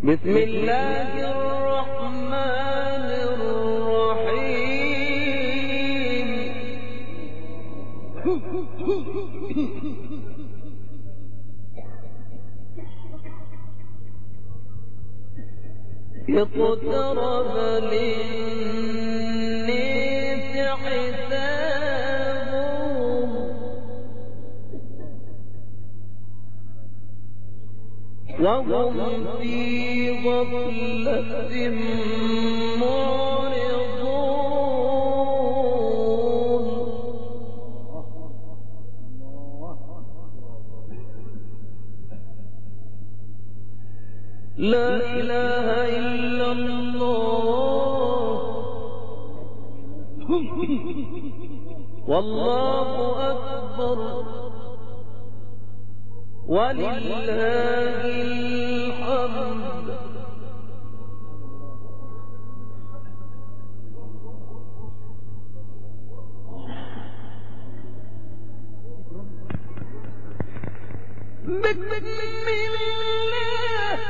بسم الله الرحمن الرحيم اقترب للناس حسابهم وهم في غفلة معرضون لا إله إلا الله والله أكبر ولله الحمد بسم الله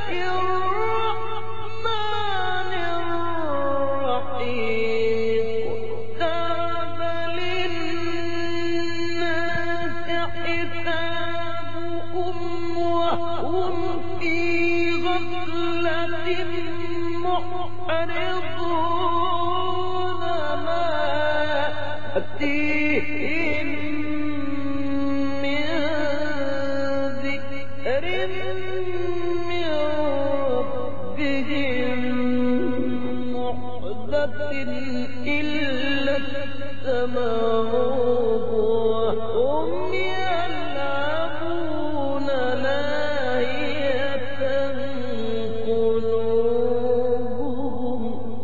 الرحمن الرحيم اقترب للناس حسابهم وهم في غفلة معرضون ما يأتيهم من ذكر من ربهم محدث إلا استمعوه وهم يلعبون لاهية قلوبهم.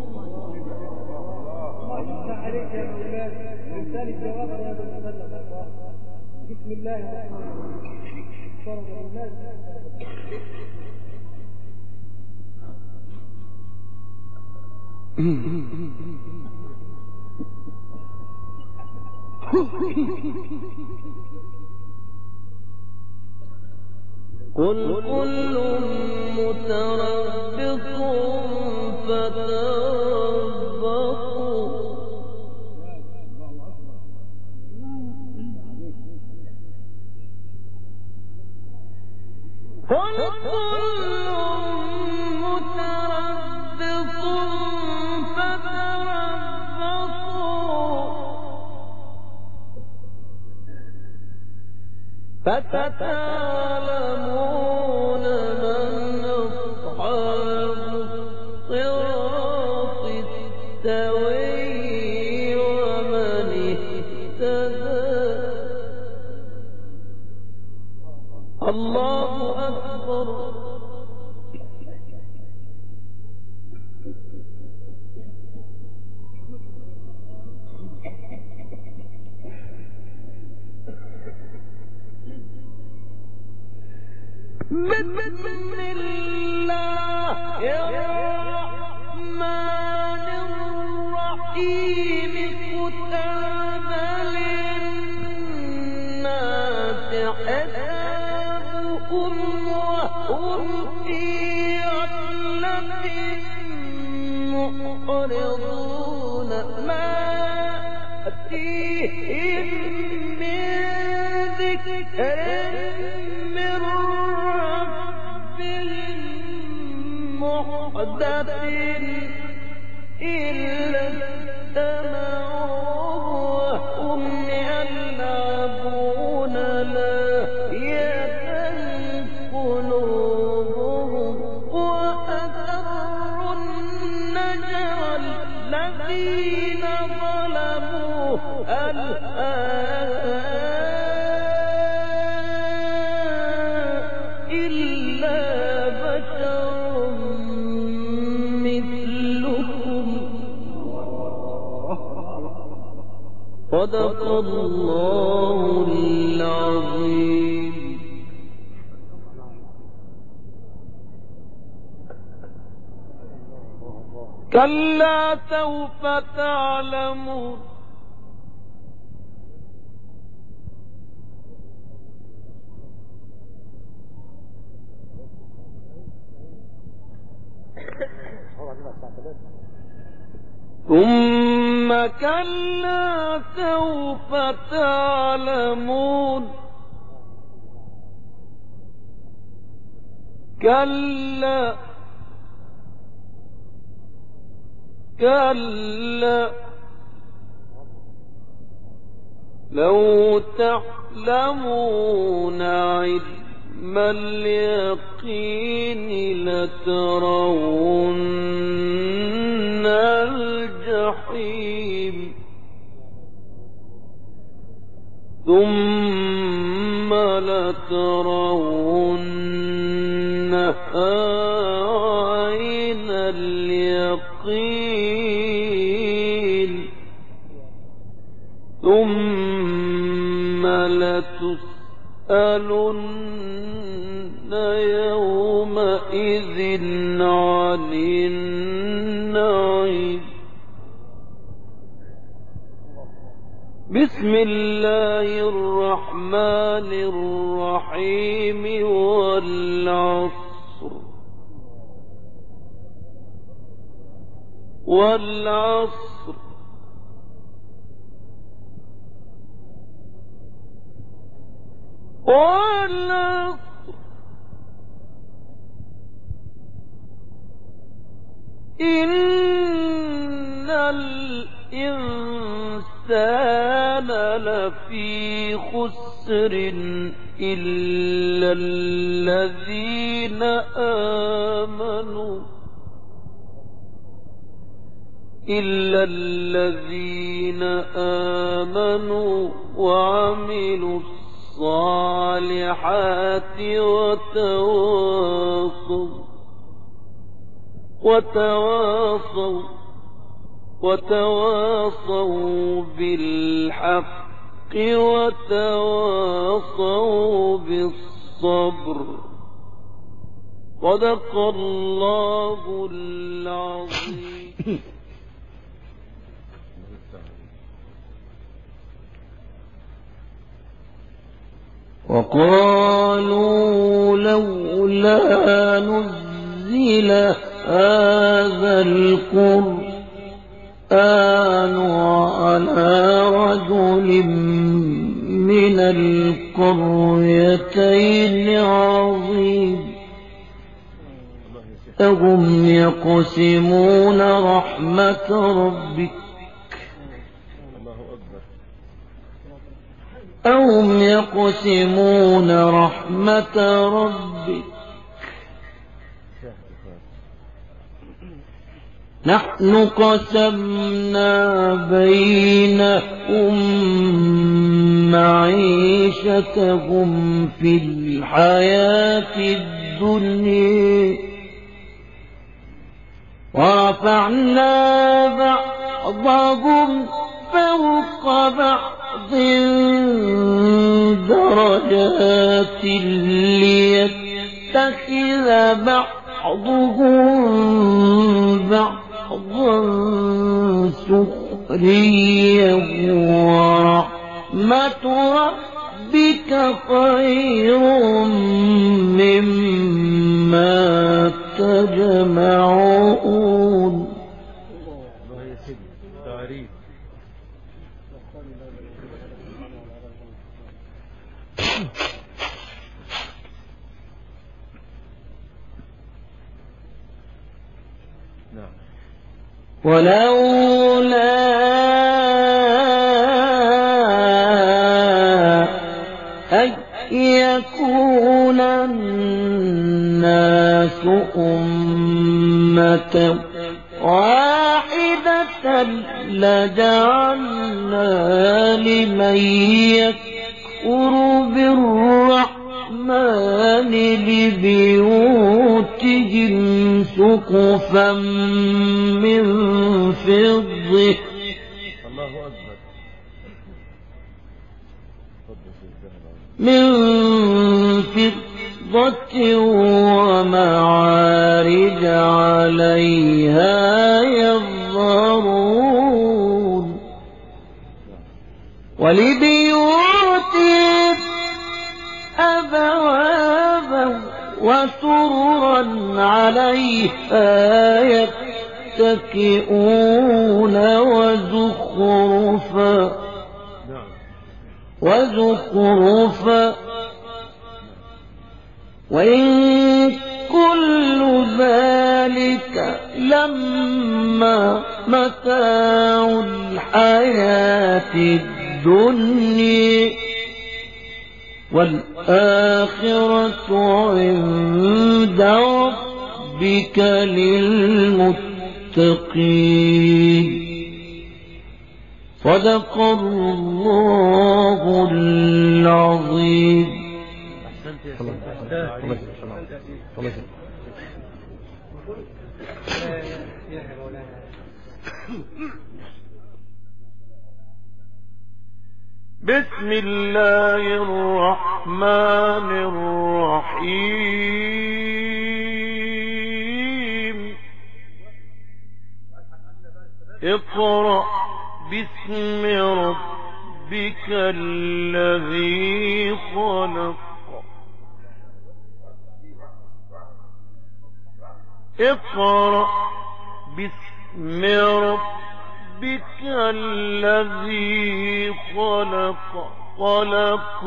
عليك يا مولانا من ذلك جواب يا ابن مسلم. بسم الله الرحمن الرحيم فرض الناس قل كل متربص فتربصوا قل كل متربص فتعلمون من أصحاب الصراط السوي ومن اهتدى. الله أكبر. بسم الله الرحمن الرحيم كتب للناس حسابهم وهم في غفلة معرضون ما يأتيهم من ذكر من محدث إلا استمعوه وهم يلعبون لاهية قلوبهم وأسروا النجوى الذين ظلموا إلا بشر مثلكم. صدق الله العظيم. كلا سوف تعلمون كلا سوف تعلمون كلا لو تعلمون علم اليقين لترون الجحيم ثم لترونها عين اليقين ثم لتسألن يومئذ عن النعيم بسم الله الرحمن الرحيم والعصر إن الإنسان لفي خسر إلا الذين آمنوا وعملوا الصالحات وتواصوا بالحق وتواصوا بالصبر صدق الله العظيم. وقالوا لولا نزل هذا القرآن على رجل من القريتين عظيم أهم يقسمون رحمة ربك أهم يقسمون رحمة ربك نحن قسمنا بينهم معيشتهم في الحياة الدنيا ورفعنا بعضهم فوق بعض درجات ليتخذ بعضهم بعضا سخريا ورحمة ربك خير مما تجمعون. ولولا أن يكون الناس أمة واحدة لجعلنا لمن يكفر بالرحمن لبيوتهم سقفا من فضة ومعارج عليها يظهرون ولبيوتهم أبوابا وسررا عليها يتكئون وزخرفا وإن كل ذلك لما متاع الحياة الدنيا والآخرة عند ربك للمتقين. صدق الله العظيم. بسم الله الرحمن الرحيم. اقرأ باسم ربك الذي خلق. اقرأ باسم ربك الذي خلق. خلق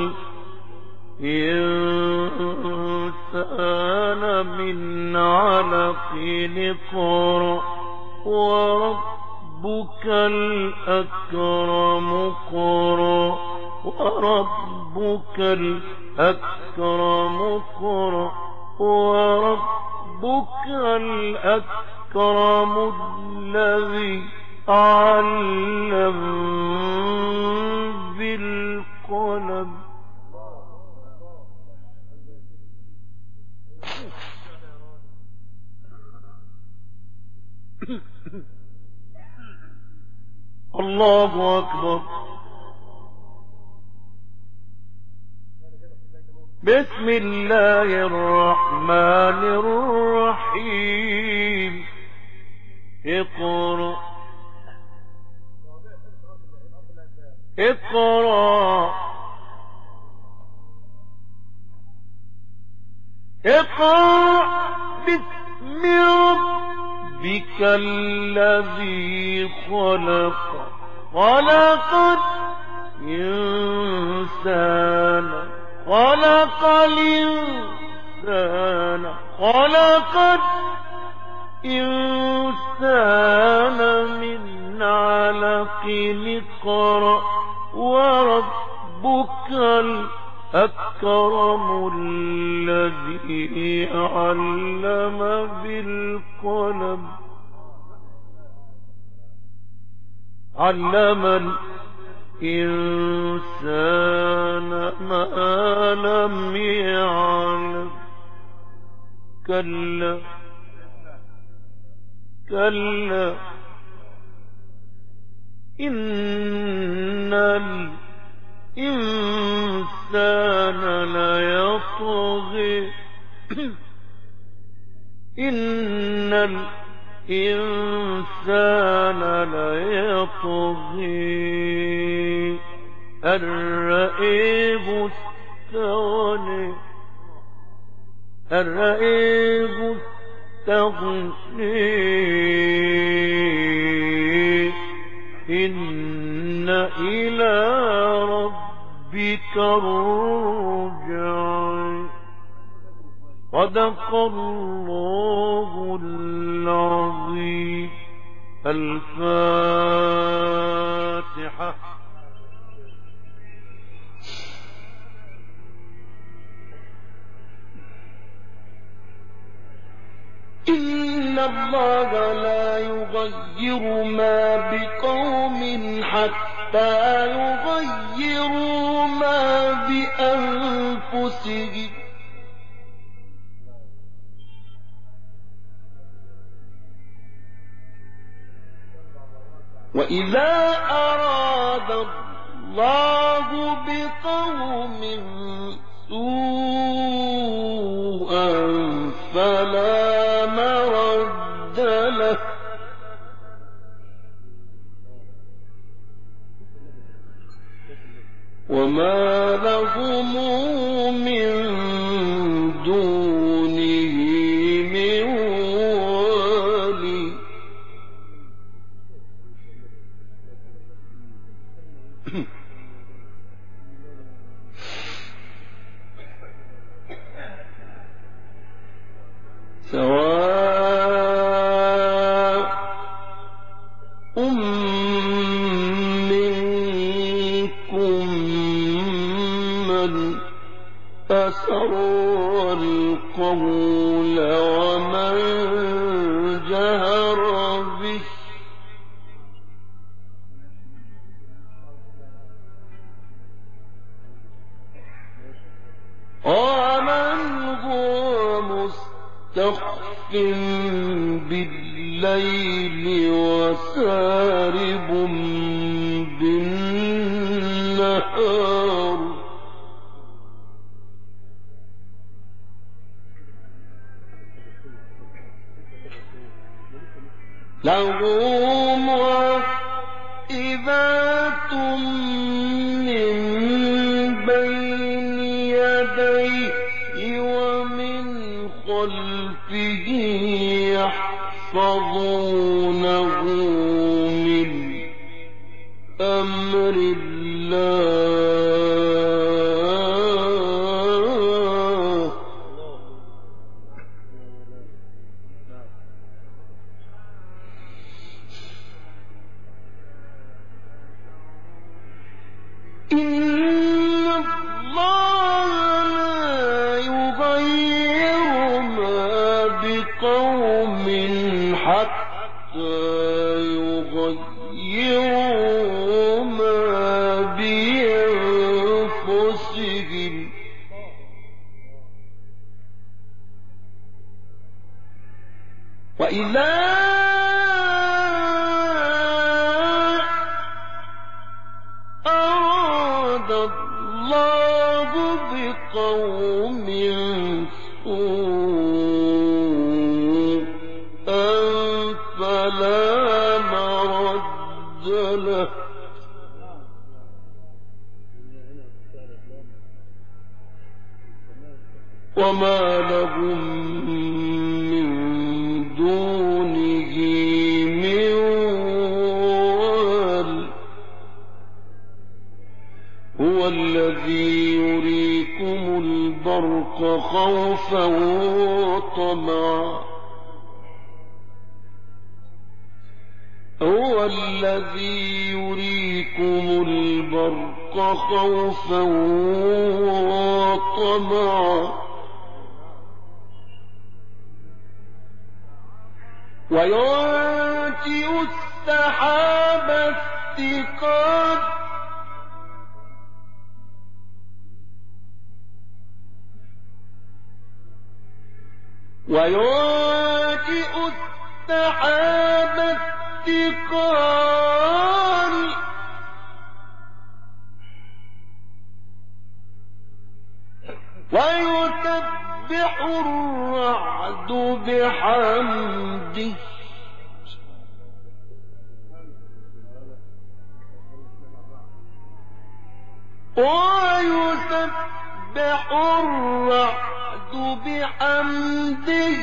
الإنسان من علق. اقرأ وربك الأكرم. اقرأ وربك الأكرم. اقرأ وربك الأكرم الذي علم بالقلم. الله أكبر. بسم الله الرحمن الرحيم. اقرأ اقرأ اقرأ باسم ربك الذي خلق. خلق الإنسان. خلق الإنسان. خلق الإنسان من علق. اقرأ وربك الأكرم الذي علم بالقلم. علم الإنسان ما لم يعلم. كلا كلا إن الإنسان ليطغى. إن الإنسان ليطغى أن رآه استغنى. أن رآه استغنى. إن إلى ربك الرجع. صدق الله العظيم. الفاتحة. إن الله لا يغير ما بقوم حتى يغيروا ما بأنفسهم. وإذا أراد الله بقوم سوءا فلا مرد له. وما لهم من دونه من ولي سواء منكم من أسر القول ومن جهر به ومن هو مستخف بالليل وسارب بالنهار له معقبات من بين يديه ومن خلفه يحفظونه من أمر الله إن الله لا يغير ما بقوم حتى يغيروا ما بأنفسهم وإذا أراد الله بقوم سوءا فلا مرد له وما لهم من دونه من وال هو الذي يريكم البرق خوفا وطمعا هو الذي يريكم البرق خوفا وطمعا وينشئ السحاب الثقال وينشئ السحاب الثقال ويسبح الرعد بحمده ويسبح الرعد بحمده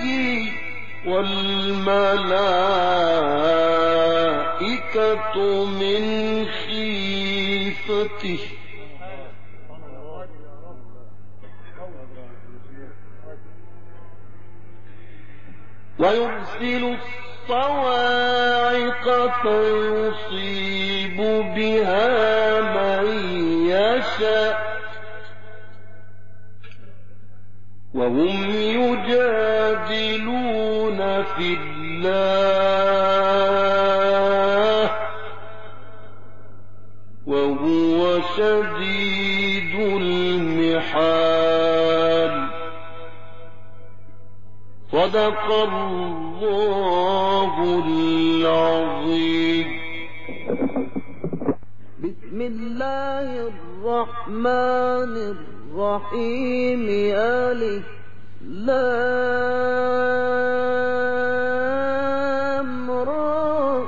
والملائكة من خيفته ويرسل الصواعق فيصيب بها من يشاء وهم يجادلون في الله وهو شديد المحال صدق الله العظيم. بسم الله الرحمن الرحيم ألف لام را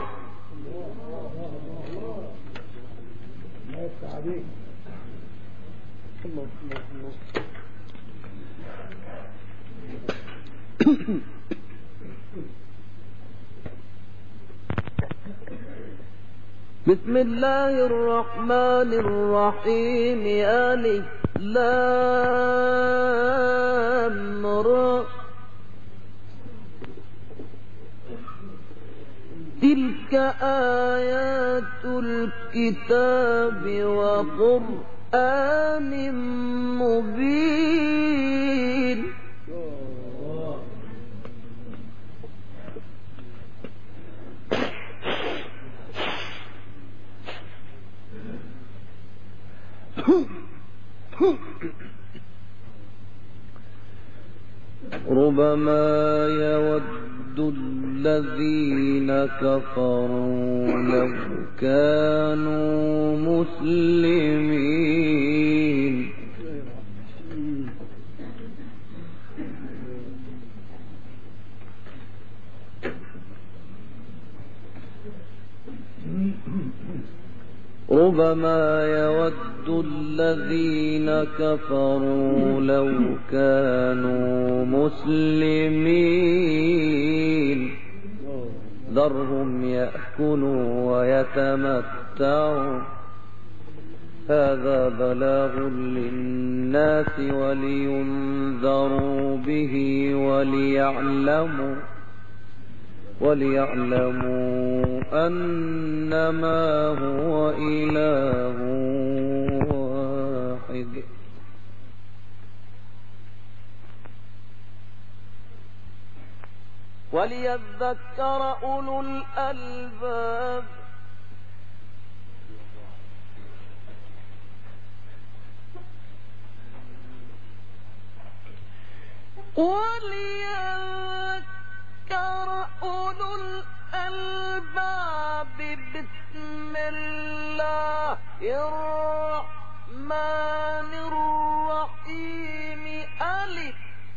بسم الله الرحمن الرحيم ألف لام را آيات الكتاب وقرآن مبين ربما يود الذين كفروا لو كانوا مسلمين ربما يود الذين كفروا لو كانوا مسلمين ذرهم يأكلوا ويتمتعوا هذا بلاغ للناس ولينذروا به وليعلموا أنما هو إله واحد وليذكر أولو الألباب أولو الألباب بسم الله الرحمن الرحيم ألف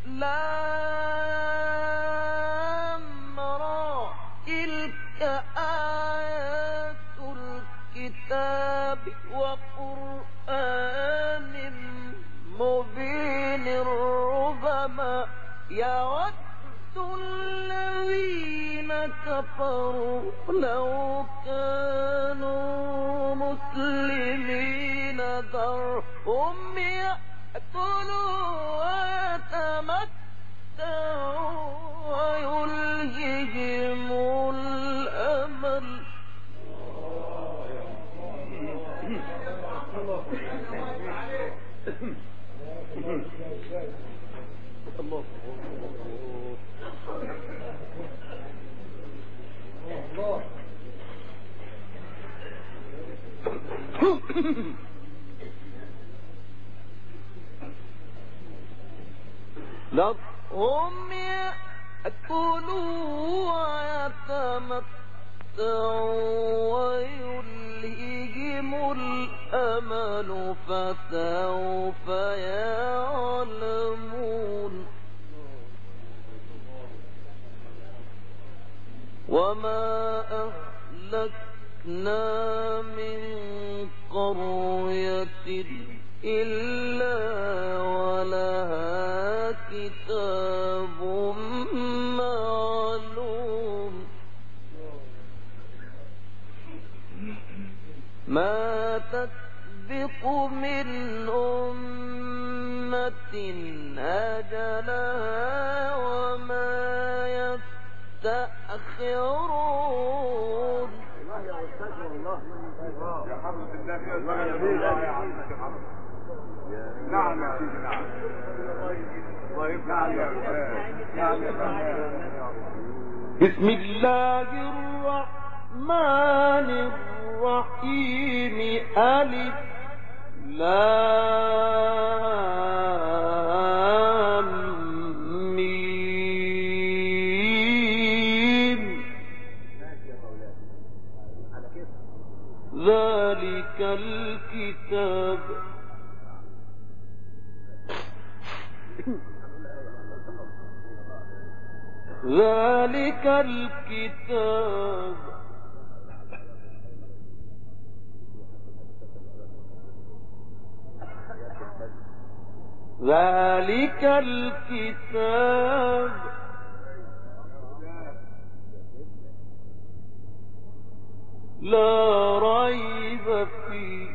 لام را تلك آيات الكتاب وقرآن مبين ربما يود الذين كفروا لو كانوا مسلمين ذرهم يأكلوا ويتمتعوا ويلههم الأمل الله لهم يأكلوا ويتمتعوا ويلههم الأمل فسوف يعلمون وما أهلكنا من قرية إلا ولها كتاب معلوم ما تسبق من أمة أجلها وما يستأخرون نعم يا سيدي نعم بسم الله الرحمن الرحيم ألف لام ميم ذلك الكتاب ذلك الكتاب ذلك الكتاب لا ريب فيه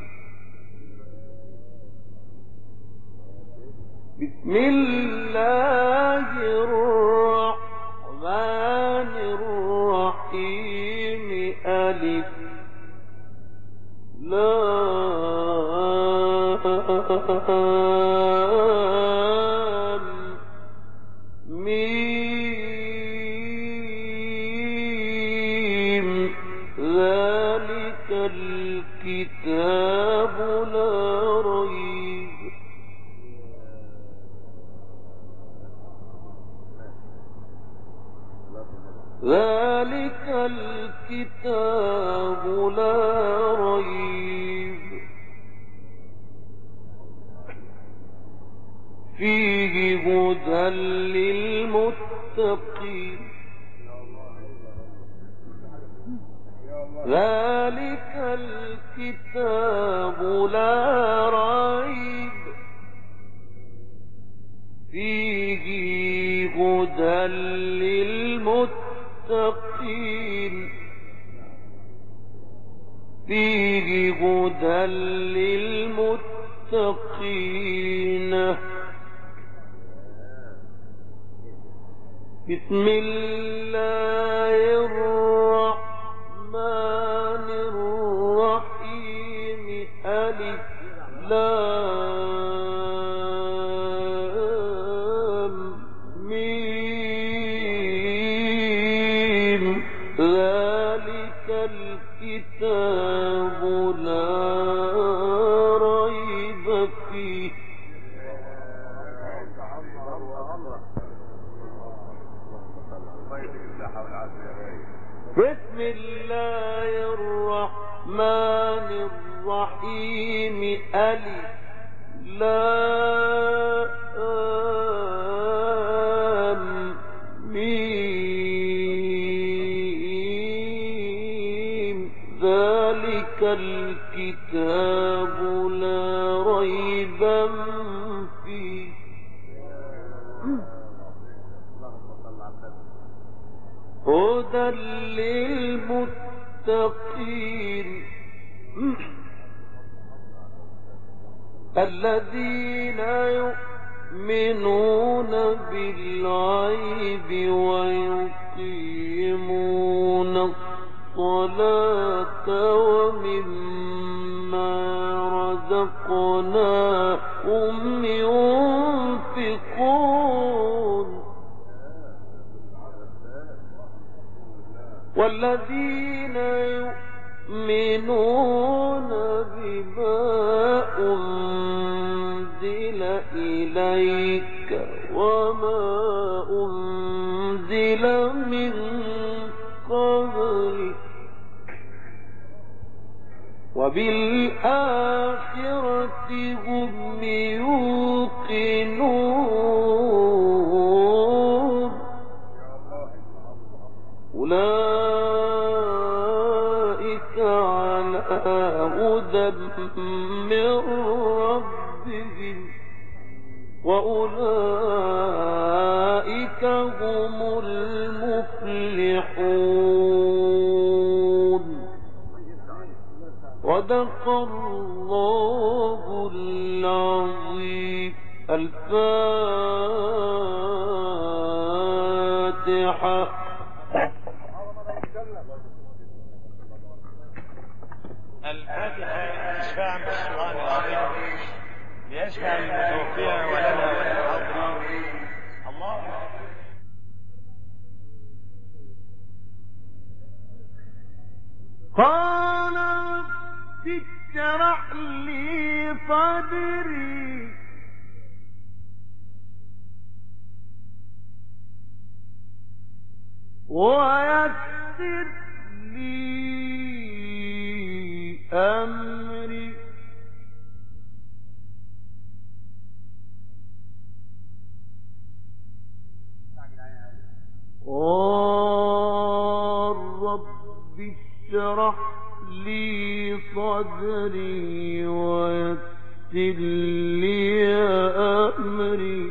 بسم الله الرحمن الرحيم ذلك الكتاب لا ريب فيه هدى للمتقين ذلك الكتاب لا ريب فيه هدى للمتقين فيه هدى للمتقين بسم الله الرحمن الرحيم ألف لام ميم ذلك الكتاب لا ريب فيه بسم الله الرحمن الرحيم ألف لام ميم ذلك الكتاب لا ريب فيه هدى للمتقين الذين يؤمنون بالغيب ويقيمون الصلاة ومما رزقناهم ينفقون والذين يؤمنون بما أنزل إليك وما أنزل من قبلك وبالآخرة هم يوقنون أولئك على هدى من ربهم وأولئك هم المفلحون صدق الله العظيم الفاتحة الفاتحة تشفع بالقرآن العظيم ليشفع المتوفين ولنا وللحاضرين. الله قال اشرح لي صدري ويسر لي أمري رب اشرح لي صدري ويسر لي أمري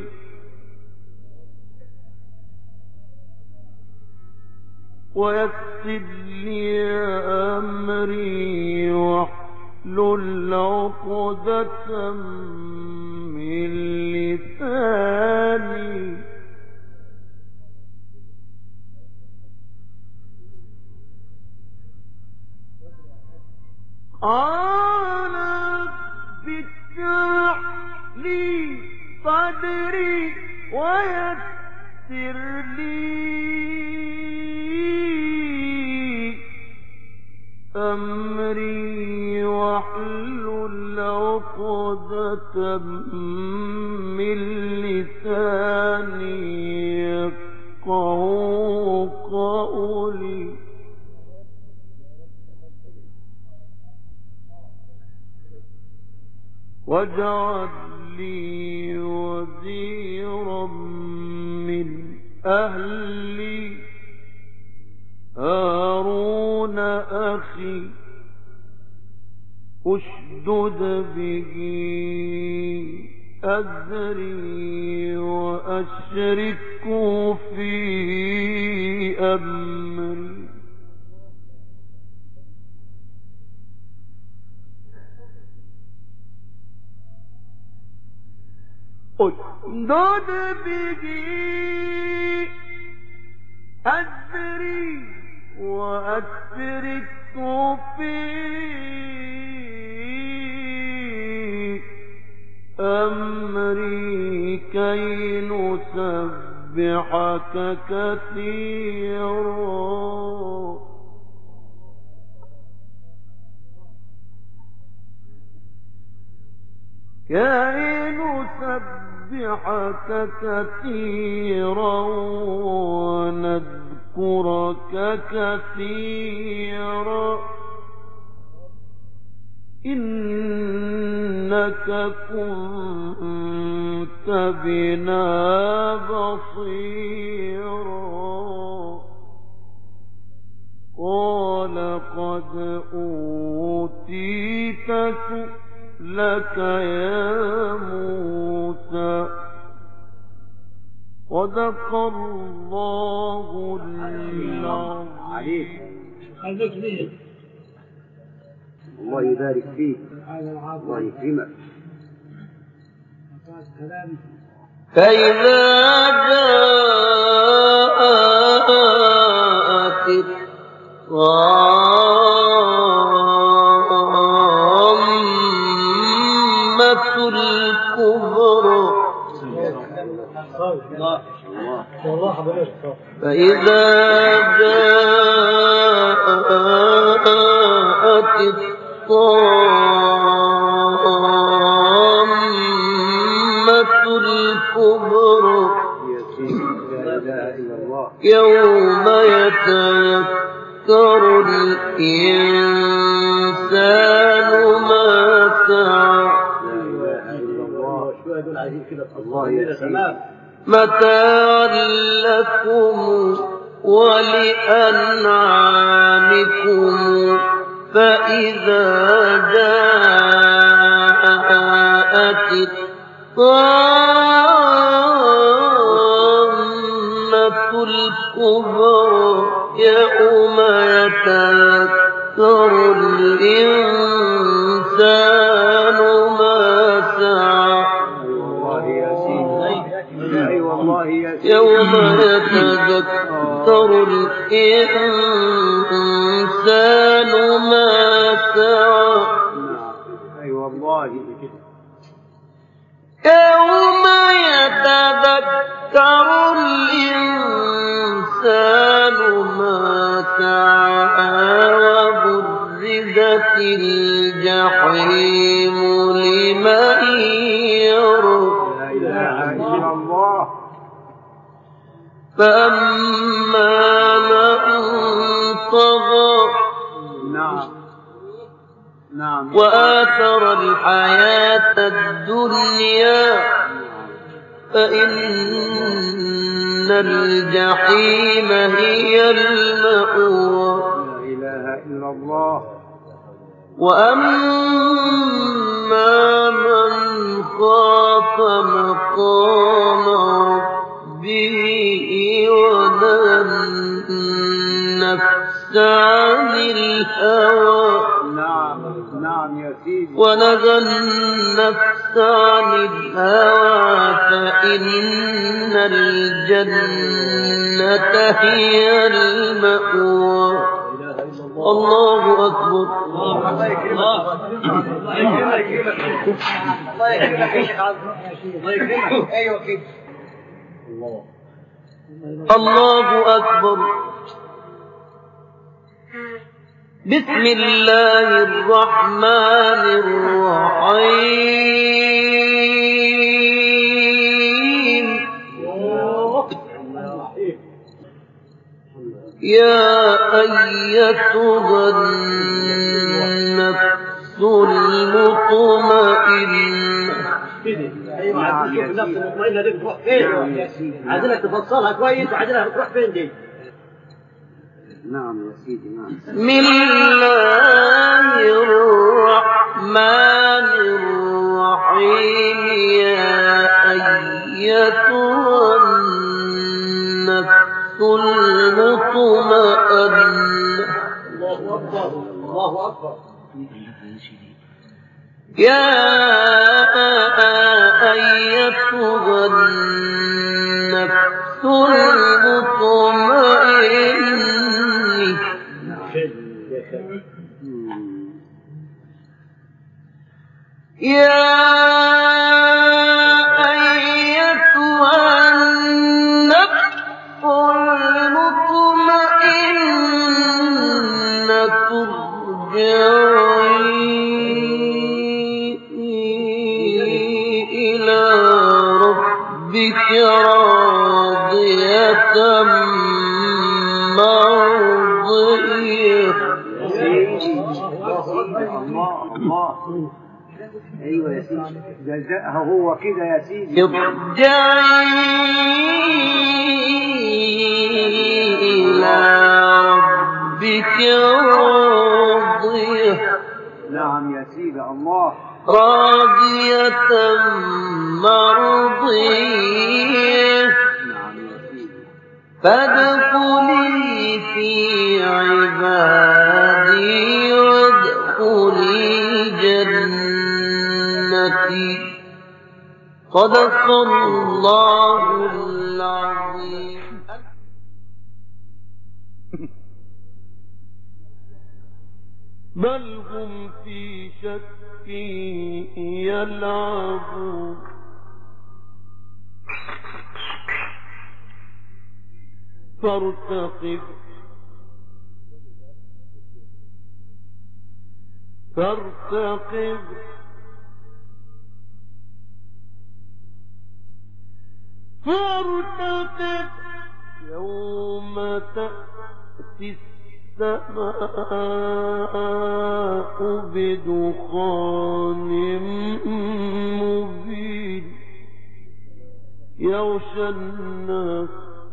واحلل عقدة من لساني قال اشرح لي صدري ويسر لي أمري واحلل عقدة من لساني يفقهوا قولي واجعل لي وزيرا من أهلي هارون أخي أشدد به أزري وأشركه في أمري أشدد به أزري وأشركه في أمري كي نسبحك كثيرا كي نسبحك كثيرا ونذكرك كثيرا إنك كنت بنا بصيرا قال قد أوتيت سؤلك يا موسى صدق الله العظيم. الله يبارك فيك، الله يكرمك. فإذا جاءت الطامة الكبرى فإذا جاءت الطامة الكبرى يوم يتذكر الإنسان ما سعى متاعا لكم ولأنعامكم فإذا جاءت الطامة الكبرى يوم يتذكر الإنسان ما سعى يوم يتذكر الإنسان ما سعى يوم يتذكر الإنسان ما سعى وبرزت الجحيم لمن يرى فأما من طغى وآثر الحياة الدنيا فإن الجحيم هي المأوى وأما من خاف مقام ربه ونهى النفس عن الهوى ونهى النفس عن الهوى فإن الجنة هي المأوى الله أكبر الله أكبر بسم الله الرحمن الرحيم يا أيتها النفس المطمئنة كده. ايوه نعم عايزين يا نشوف النفس سيدي. المطمئنه دي بتروح فين. نعم يا سيدي. عايزينك تفصلها كويس وعايزينها بتروح فين دي. نعم يا سيدي. نعم. بسم الله الرحمن الرحيم. يا أيتها النفس المطمئنة. الله اكبر الله اكبر. يا أيتها النفس المطمئنة. يا أيتها النفس المطمئنة ارجعي إلى ربك راضية مرضية. الله. ايوه يا سيدي. جزاءه هو كده يا سيدي. ارجعي إلى ربك راضية. نعم يا سيدي. الله. راضية مرضية. نعم يا سيدي. فادخلي في عبادي وادخلي جنتي. صدق الله العظيم. بل هم في شك يلعبون فارتقب يوم تأتي السماء بدخان مبين يغشى الناس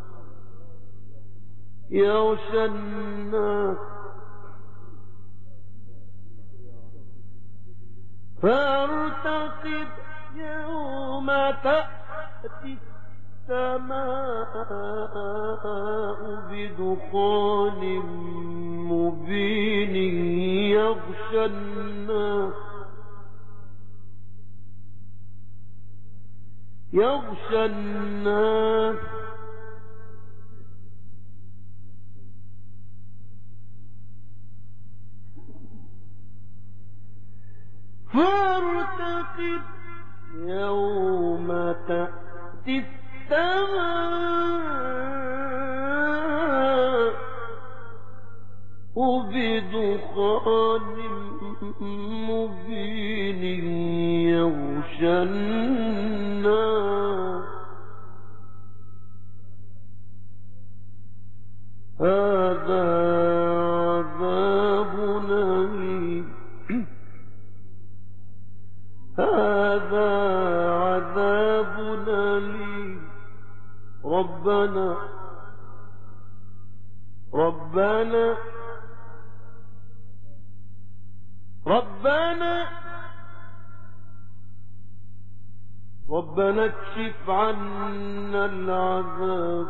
فارتقب يوم تأتي السماء بدخان مبين يغشى الناس فارتقب يوم تأتي السماء بدخان مبين يغشى الناس هذا عذاب أليم ربنا اكشف عنا العذاب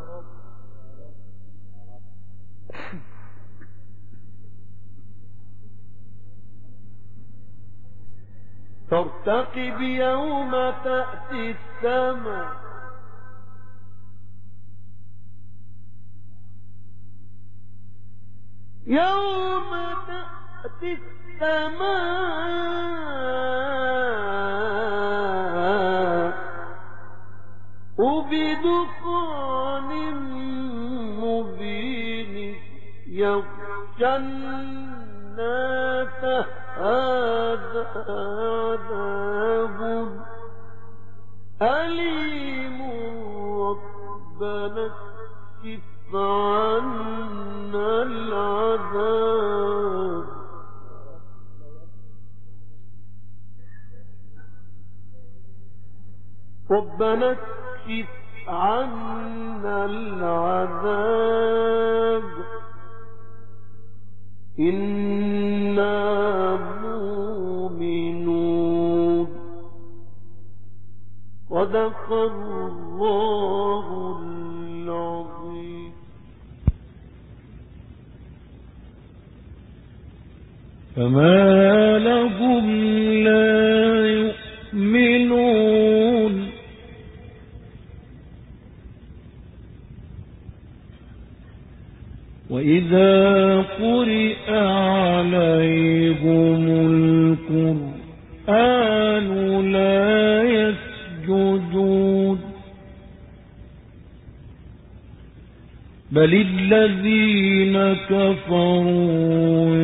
فارتقب يوم تأتي السماء يوم تأتي السماء بدخان مبين يغشى الناس هذا عذاب أليم ربنا اكشف عنا العذاب ربنا اكشف عنا العذاب إنا مؤمنون صدق الله العظيم. فما لهم لا يؤمنون وإذا قرئ عليهم القرآن لا يسجدون بل الذين كفروا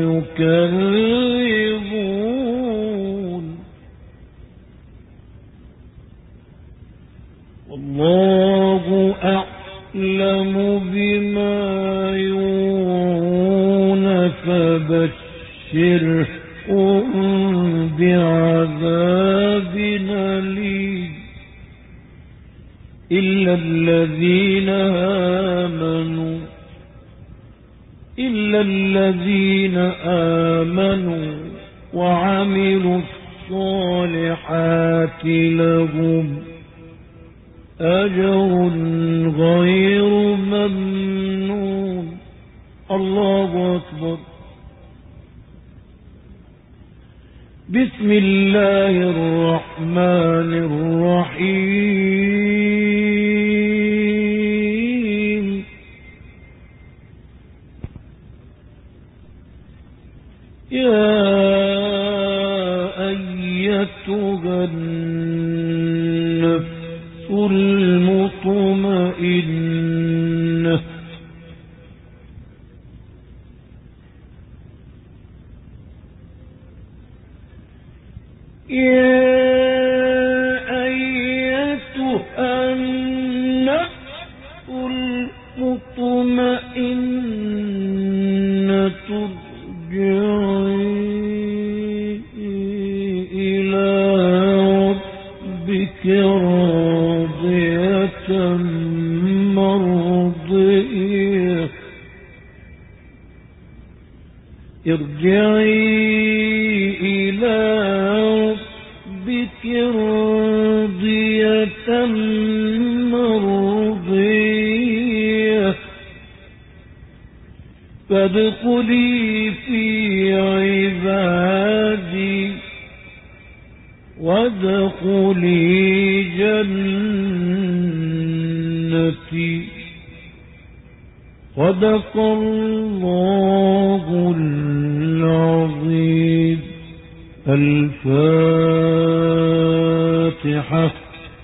يكذبون والله أعلم بما يوعون فبشرهم بعذاب أليم إلا الذين آمنوا وعملوا الصالحات لهم أجر غير ممنون. الله أكبر. بسم الله الرحمن الرحيم. يا أيتها النفس المطمئنة ارجعي إلى ربك راضية مرضية فادخلي في عبادي وادخلي جنتي. صدق الله العظيم. الفاتحة.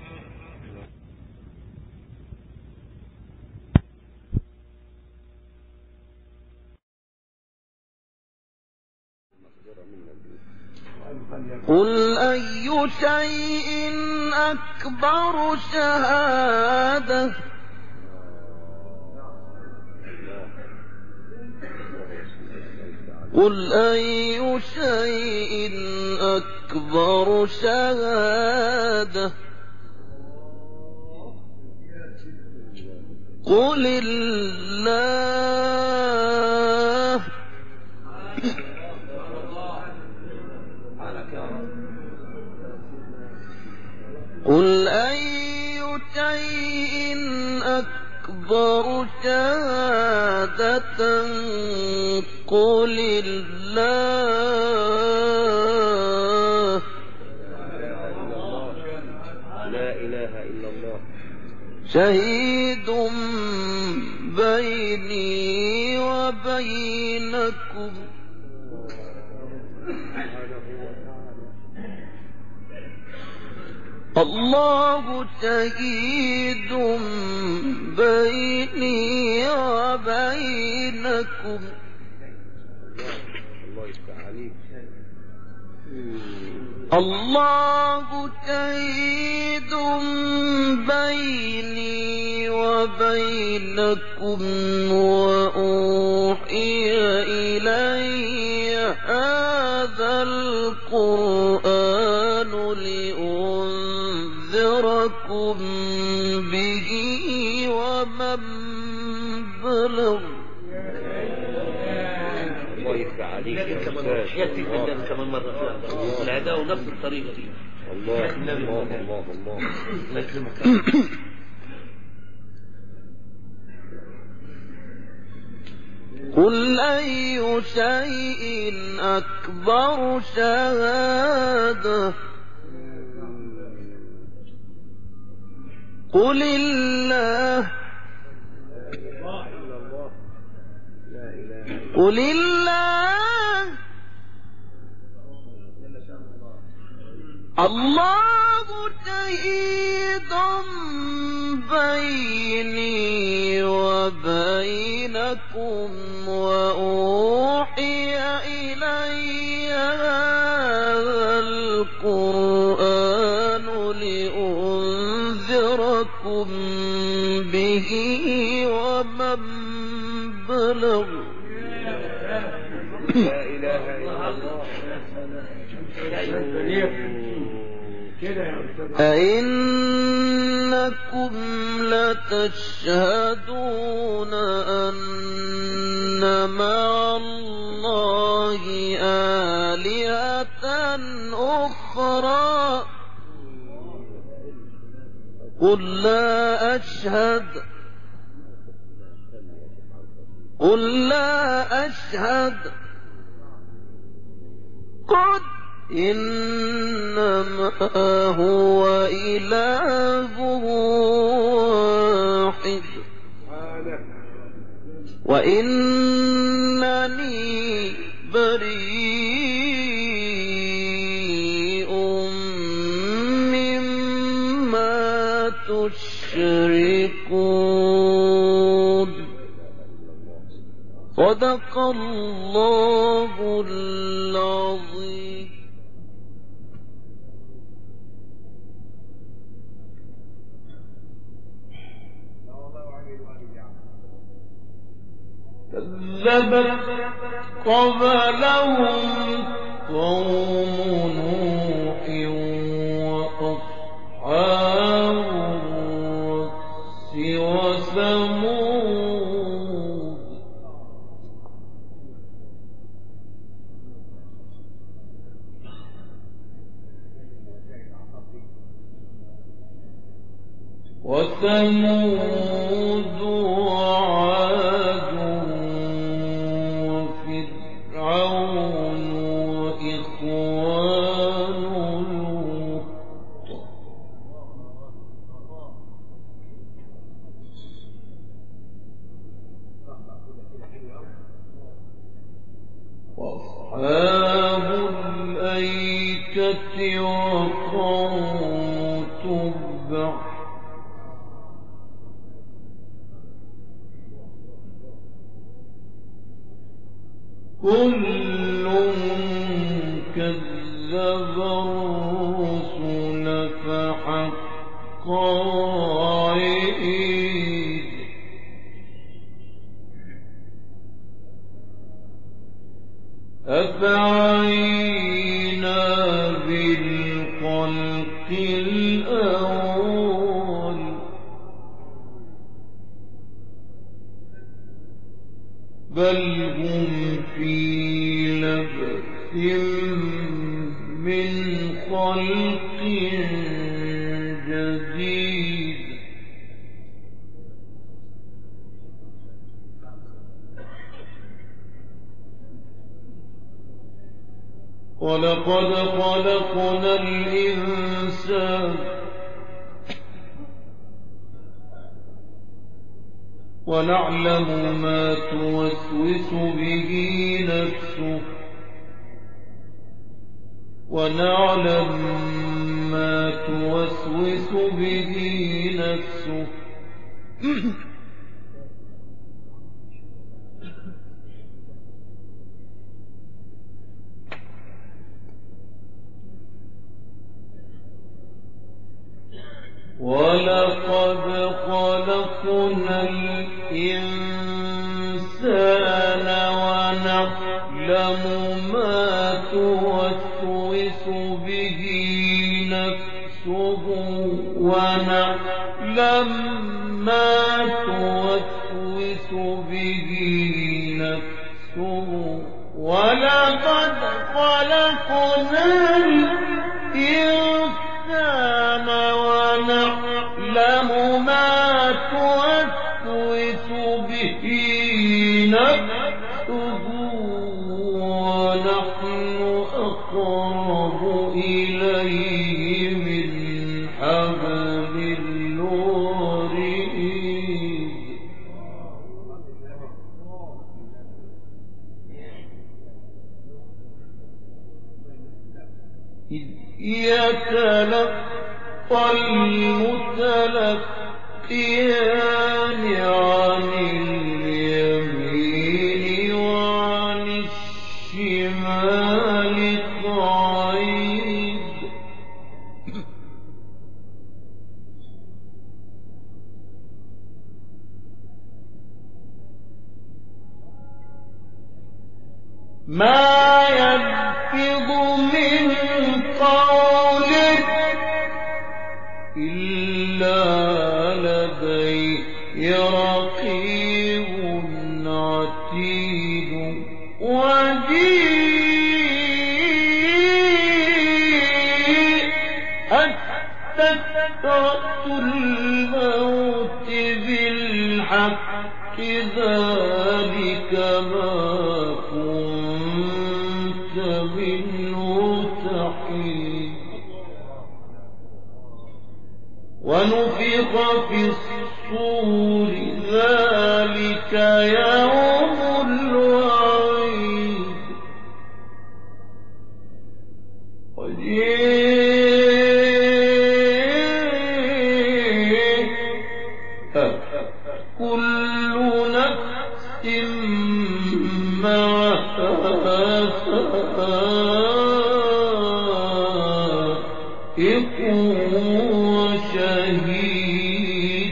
قل أي شيء أكبر شهادة قل أي شيء أكبر شهادة قل الله قل أي شيء أكبر شهادة قل الله لا إله إلا الله شهيد بيني وبينكم الله شهيد بيني وبينكم الله شهيد بيني وبينكم وأوحي إلي هذا القرآن لأنذركم به ومن بلغ. الله يفتح عليك يا أستاذ. يكفي بالله كمان مرة في العداء ونفس الطريقة دي. الله الله الله الله. الله يكرمك. قل أي شيء أكبر شهادة قل الله قل الله الله شهيد بيني وبينكم وأوحي إلي هذا القرآن لأنذركم به ومن بلغ. لا إله إلا الله. أئنكم لتشهدون أن مع الله آلهة أخرى قل لا أشهد قل إنما هو إله واحد وإنني بريء مما تشركون. صدق الله العظيم. كذبت قبلهم قوم نوح وأصحاب الرس وثمود وعاد وفرعون وإخوان لوط وأصحاب الأيكة وقوم تبع كل كذب الرسل فحق وعيد. أفعينا بالخلق الأول بل هم في لبس من خلق جديد. ولقد خلقنا الإنسان ونعلم ما توسوس به نفسه ولقد خلقنا الإنسان ونعلم ما توسوس به نفسه ونعلم يعلم ما توسوس به نفسه ولقد خلقنا الإنسان ونعلم ما توسوس به نفسه ونحن أقرب إليه من حبل الوريد إذ يتلقى المتلقيان عن اليمين وعن الشمال قعيد ما يلفظ من قول إلا لديه رقيب عتيد وجيءت سكرة الموت بالحق ذلك ما كنت منه تحيد ونفخ في الصور ذلك يوم الوعيد وجيء كل نفس معها سائق وشهيد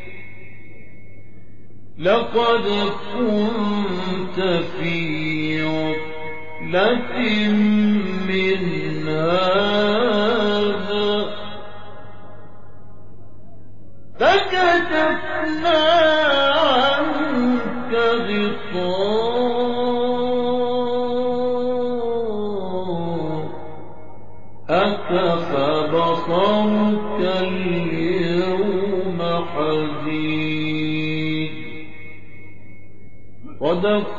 لقد كنت في غفلة من هذا فكشفنا عنك غطاءك فبصرك اليوم حديد صدق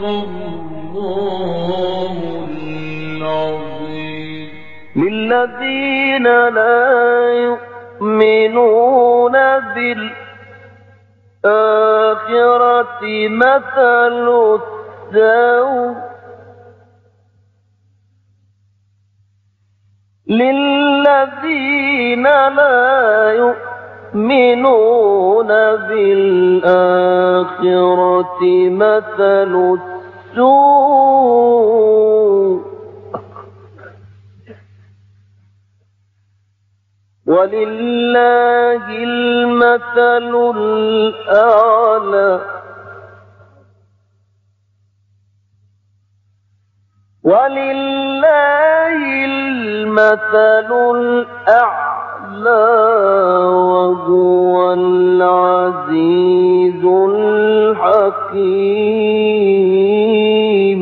الله العظيم. للذين لا يؤمنون بالآخرة مثل السوء للذين لا يؤمنون بالآخرة مثل السوء ولله المثل الأعلى ولله المثل الأعلى وهو العزيز الحكيم.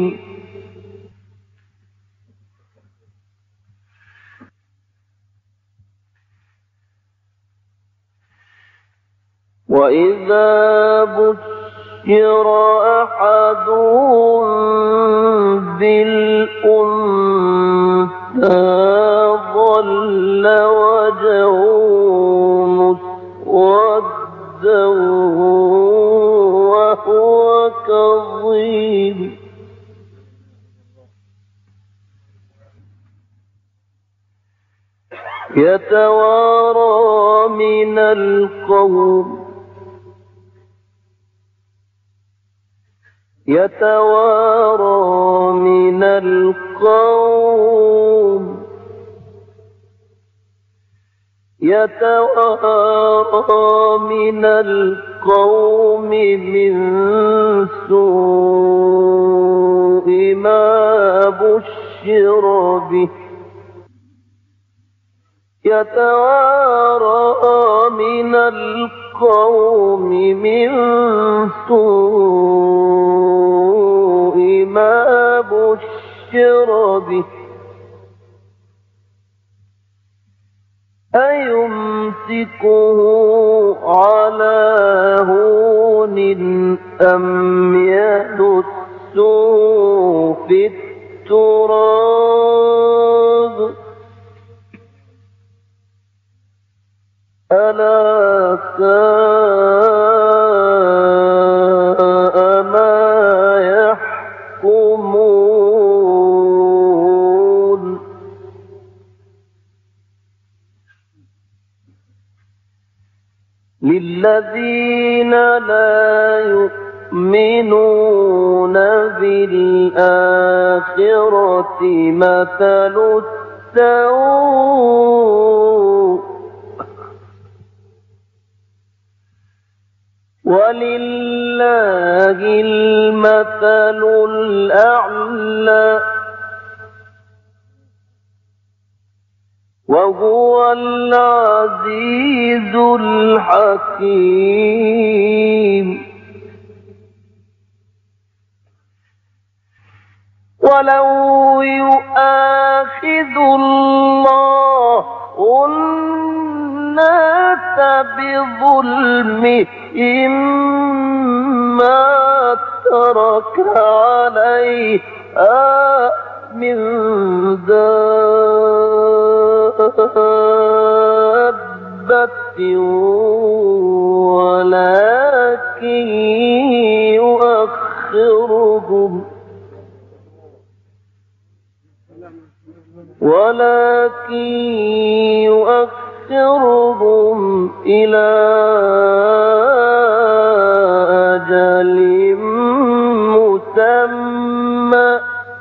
وإذا بشر أحدهم بالأنثى ظل وجهه مسودا وهو كظيم يتوارى من القوم من سوء ما بشر به يتوارى من القوم القوم من سوء ما بشر به أيمسكه على هون أم يدسه في التراب ألا ساء ما يحكمون للذين لا يؤمنون بالآخرة مثل السوء ولله المثل الأعلى وهو العزيز الحكيم ولو يؤاخذ الله الناس بظلمهم ما ترك عليها من دابة ولكن يؤخرهم إلى أجل مسمى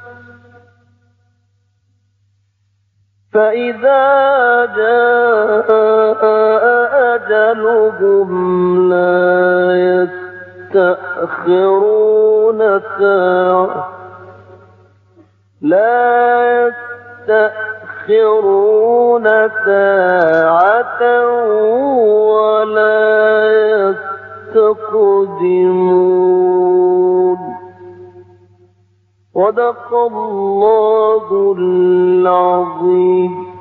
فإذا جاء أجلهم لا يستأخرون ساعة ولا يستقدمون صدق الله العظيم.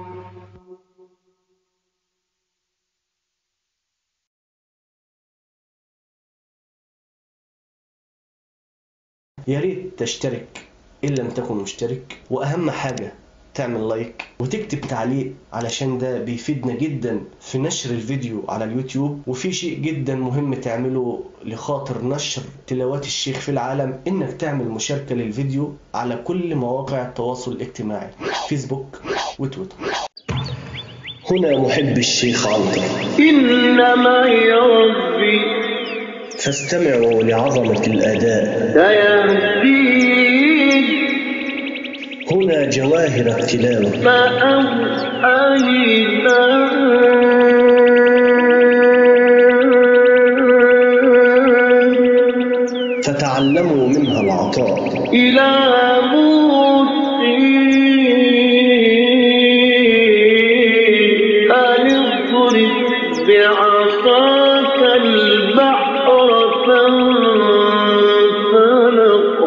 يا ريت تشترك إن لم تكن مشترك، وأهم حاجة تعمل لايك وتكتب تعليق علشان ده بيفيدنا جدا في نشر الفيديو على اليوتيوب. وفي شيء جدا مهم تعمله لخاطر نشر تلاوات الشيخ في العالم، إنك تعمل مشاركة للفيديو على كل مواقع التواصل الاجتماعي، فيسبوك وتويتر. هنا محب الشيخ عنتر إنما يربي فاستمعوا لعظمة الأداء سيهدين هنا جواهر التلاوة فأوحينا فتعلموا منها العطاء إلى موسى أن اضرب بعصاك البحر فانفلق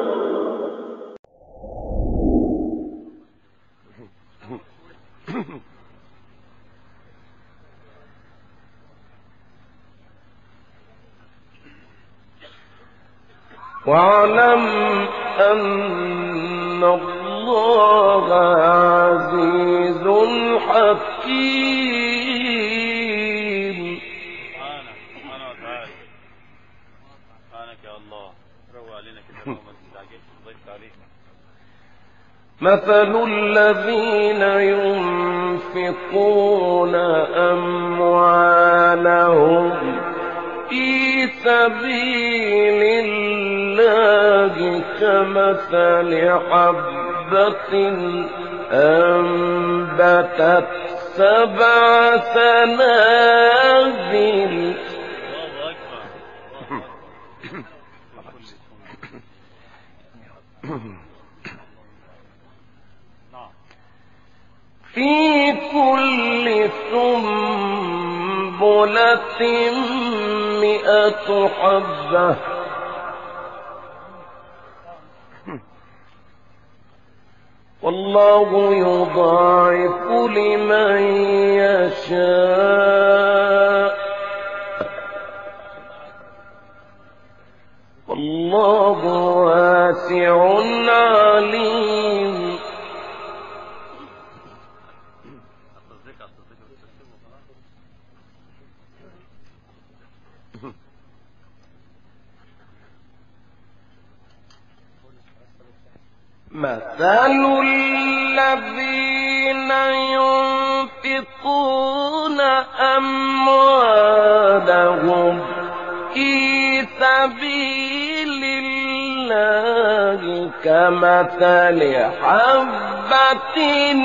واعلم أن الله عزيز حكيم. سبحانه وتعالى. سبحانك يا الله. روى علينا كده وما تستعجلش ضيفت عليك. مثل الذين ينفقون أموالهم في سبيل الله كمثل حبة أنبتت 7 سنابل في كل سنبلة سنبلة 100 حبة والله يضاعف لمن يشاء والله واسع عليم. مثل الذين ينفقون أموالهم في سبيل الله كمثل حبة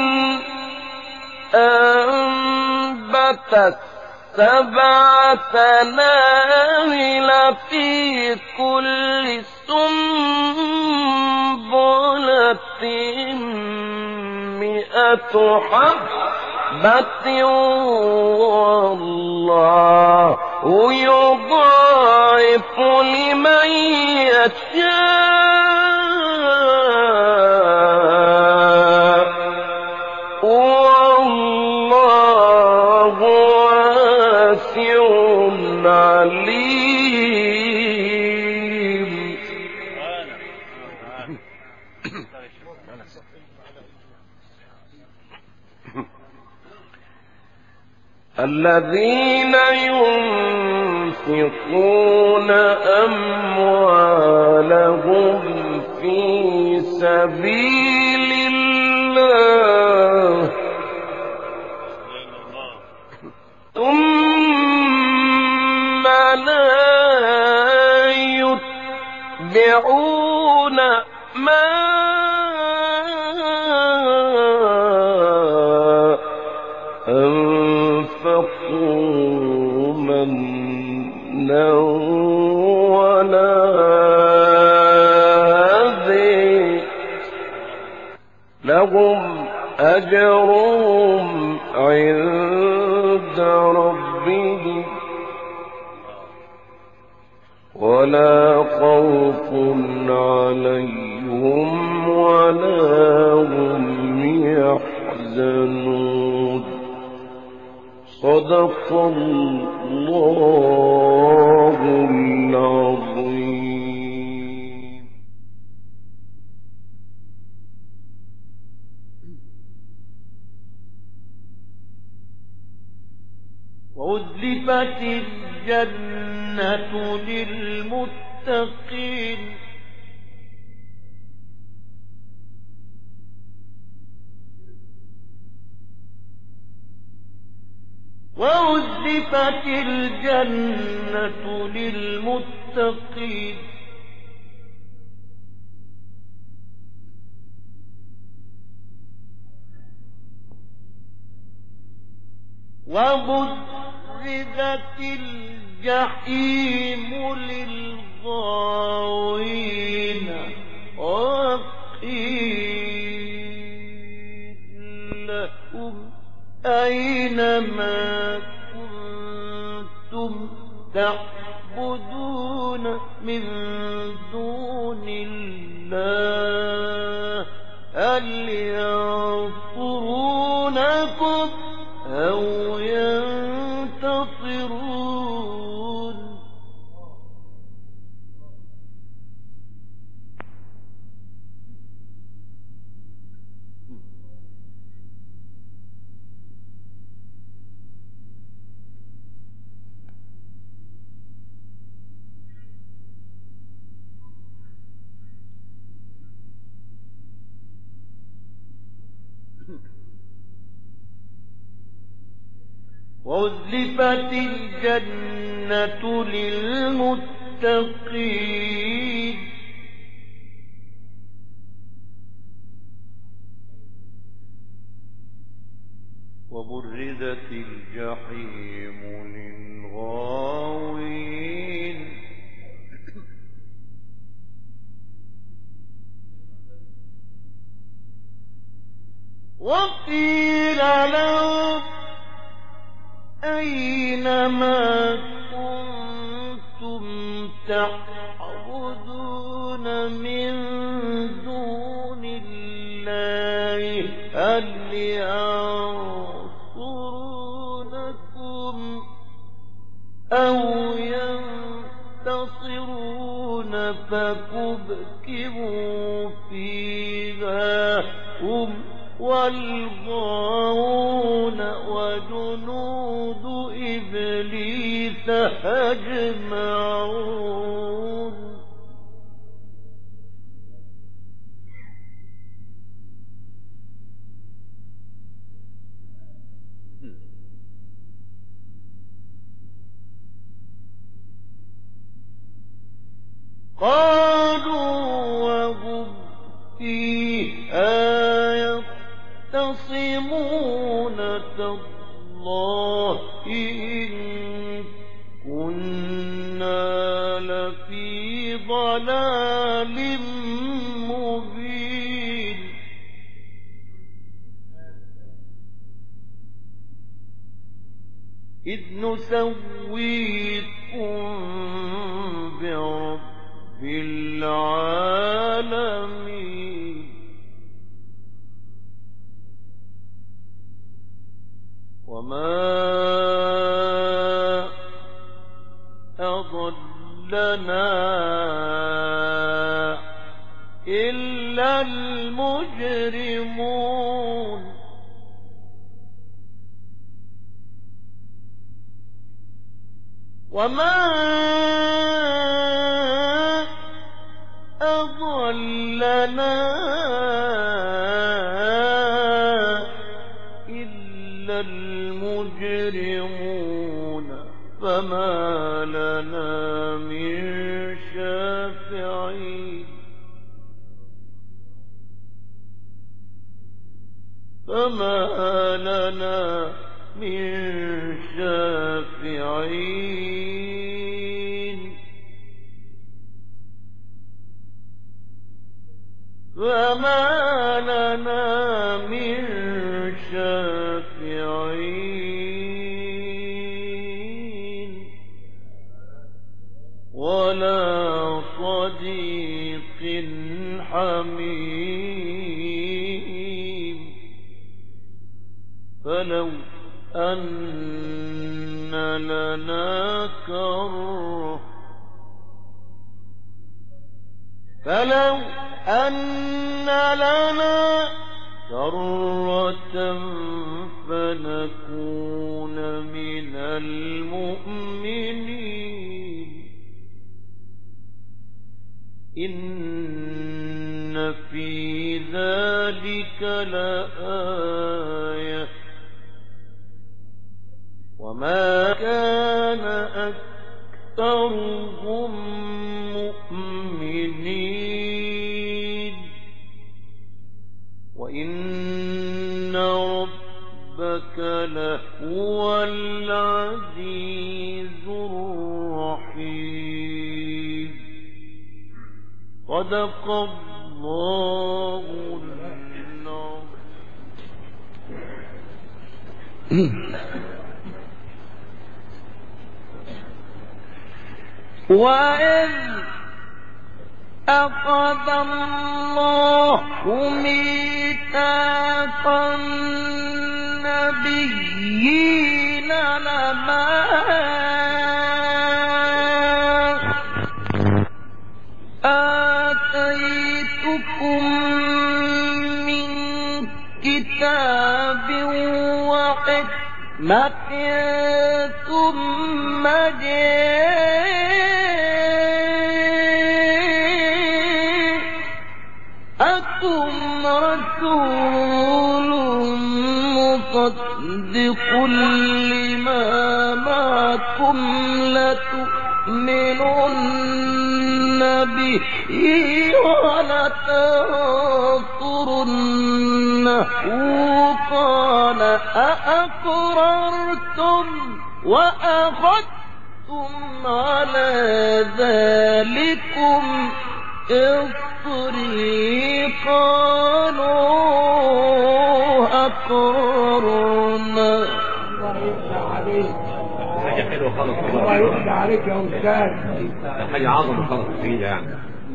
أنبتت 7 سنابل في كل سنبلة 100 حبة والله يضاعف لمن يشاء والله واسع عليم. الذين ينفقون أموالهم في سبيل الله ثم لا يتبعون ما أنفقوا منا ولا أذى لهم أجرهم عند ربهم ولا خوف عليهم ولا هم يحزنون. صدق الله العظيم. وأزلفت الجنة للمتقين وأزلفت الجنة للمتقين وبرزت الجحيم للغاوين وقيل لهم أينما كنتم تعبدون من دون الله هل ينصرونكم أو ينتصرون. وأزلفت الجنة للمتقين وبرزت الجحيم للغاوين وقيل لهم أينما كنتم تعبدون من دون الله هل ينصرونكم أو ينتصرون فكبكبوا فيها هم والغاوون وجنود إبليس أجمعون. قالوا وهم فيها يختصمون تالله إن كنا لفي ضلال مبين. إذ نسويكم برب العالمين وما أضلنا إلا المجرمون. وما أضلنا إلا المجرمون فما لنا من شافعين. فما لنا من شافعين. فما لنا من شافعين ولا صديق حميم. فلو أن لنا كرة فلو أن لنا كرة فنكون من المؤمنين. إن في ذلك لآية وما كان أكثرهم مؤمنين وإن ربك لهو العزيز الرحيم. صدق الله العظيم. وإذ أخذ الله ميثاق النبيين لما آتيتكم من كتاب وحكمة ثم جاءكم رسول مصدق لما معكم لتؤمنن به ولتنصرنه قال أأقررتم وأخذتم على ذلكم إصري قالوا أقررنا. حاجة عظمة خلاص في يعني.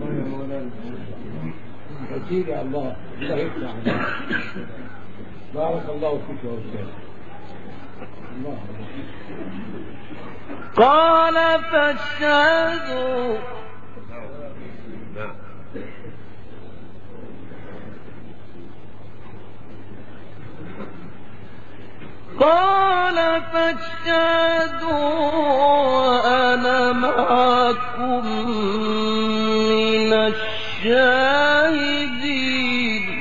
سيدي الله يفتح عليك. بارك الله فيك يا أستاذ. الله قال فاشهدوا قال فاشهدوا وأنا معكم من الشاهدين.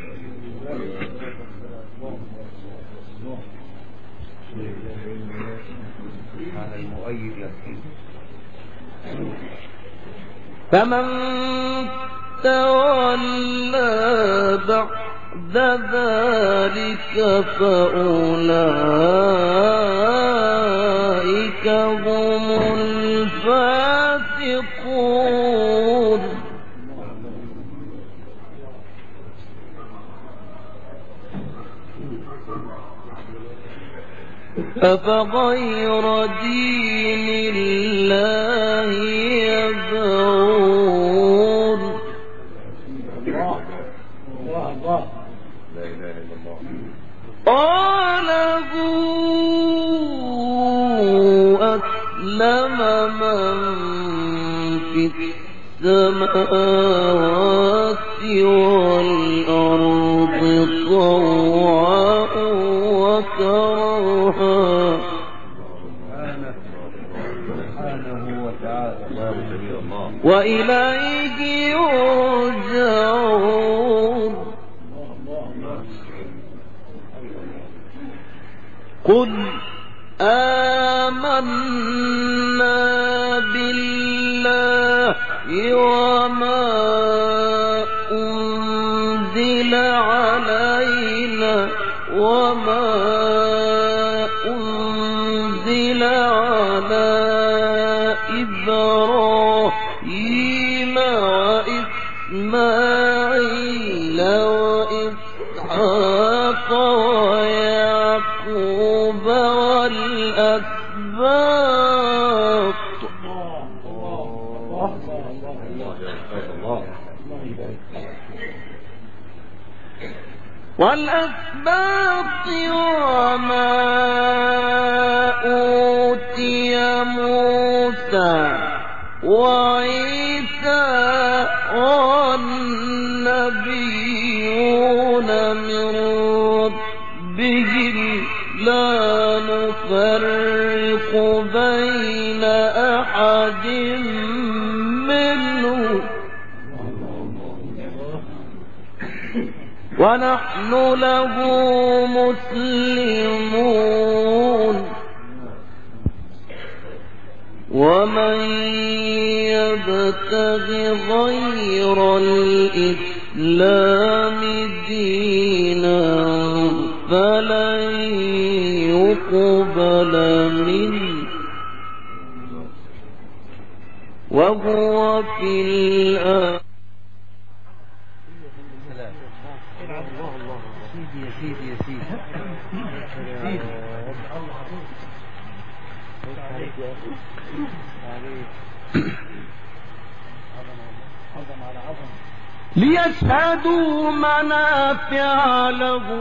هذا المؤيد لك. فمن تولى بعد ذلك فأولئك هم الفاسقون. أفغير دين الله يبغون. الله لا إله إلا الله. قاله أسلم من في السماوات والأرض طوعا وكرها سبحانه وتعالى. وإليه يرجعون. قل آمنا بالله وما أنزل علينا وما أنزل على إبراهيم وإسماعيل وإسحاق ويعقوب والأسباط وما أوتي موسى وعيسى والنبيون من ربهم لا نفرق بين أحد منهم ونحن له مسلمون. ومن يبتغ غير الإسلام دينا فلن يقبل منه وهو في الآخرة. سيدي يا سيدي يا سيدي ليشهدوا منافع لهم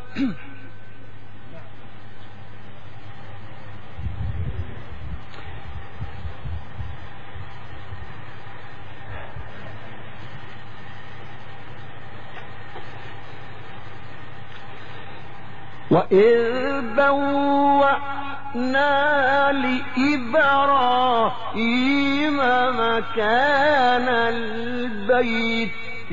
وإذ بوأنا لإبراهيم مكان البيت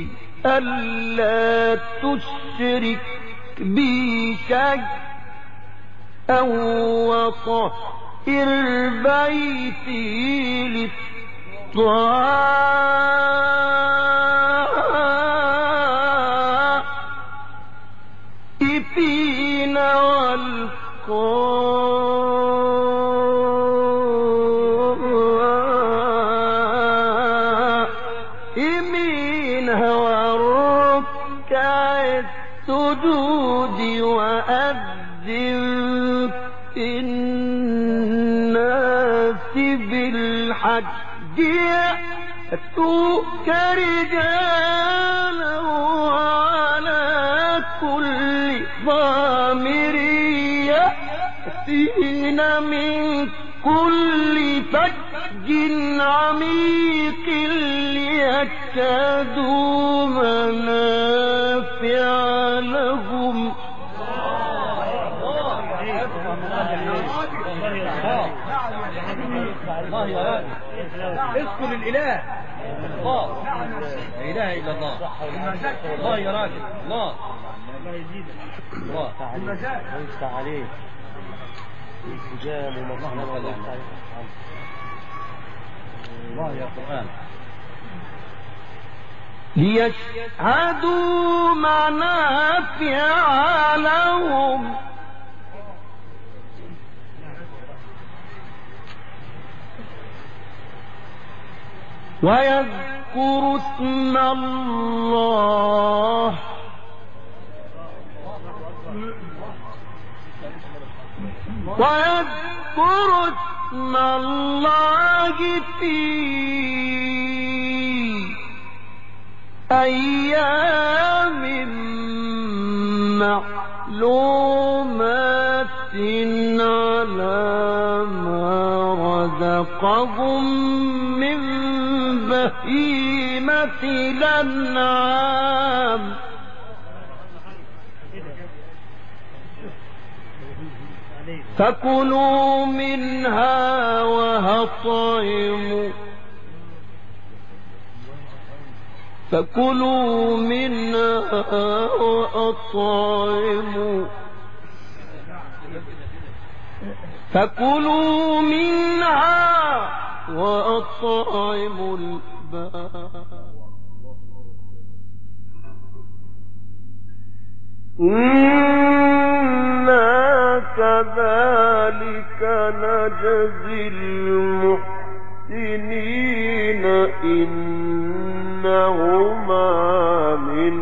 ألا تشرك بي شيئا وطهر بيتي للطائفين والقائمين والركع السجود وأذن في الناس بالحج يأتوك رجالا وعلى كل ضامر يأتين من كل فج عميق ليشهدوا منافع لهم. اذكر الاله الله، لا اله الا الله، الله يا راجل، الله الله يفتح عليك الانسجام ومصنع الله يا قرآن. ليشهدوا منافع لهم ويذكروا اسم الله في أيام معلومات على ما رزقهم من بهيمة الأنعام فكلوا منها وأطعموا فكلوا منها وأطعموا البائس. إنا كذلك نجزي المحسنين إنهما من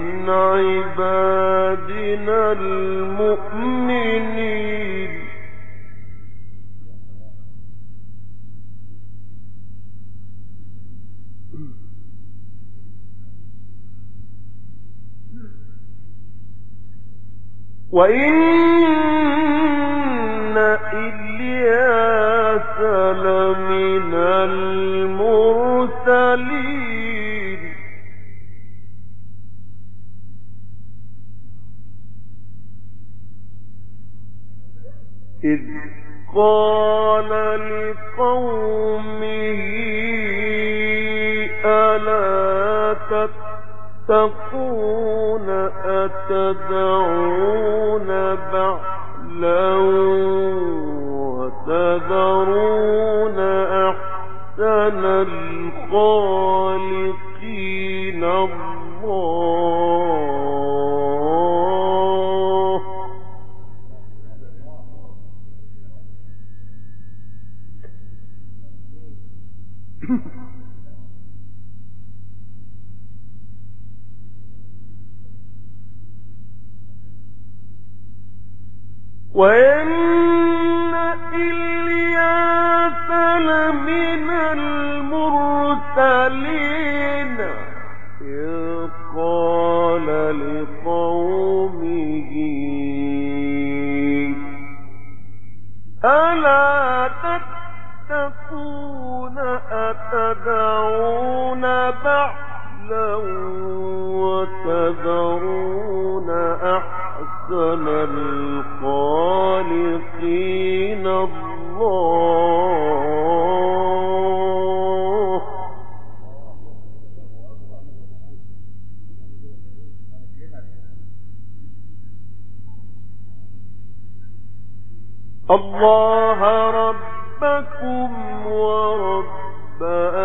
عبادنا المؤمنين. وإن إلياس لمن المرسلين إذ قال لقومه ألا تتقون أتدعون بعلا وتذرون أحسن الخالقين الله وإن إلياس لمن المرسلين إذ قال لقومه ألا تتقون أتدعون بعلا وتذرون أحسن الخالقين الله الله ربكم ورب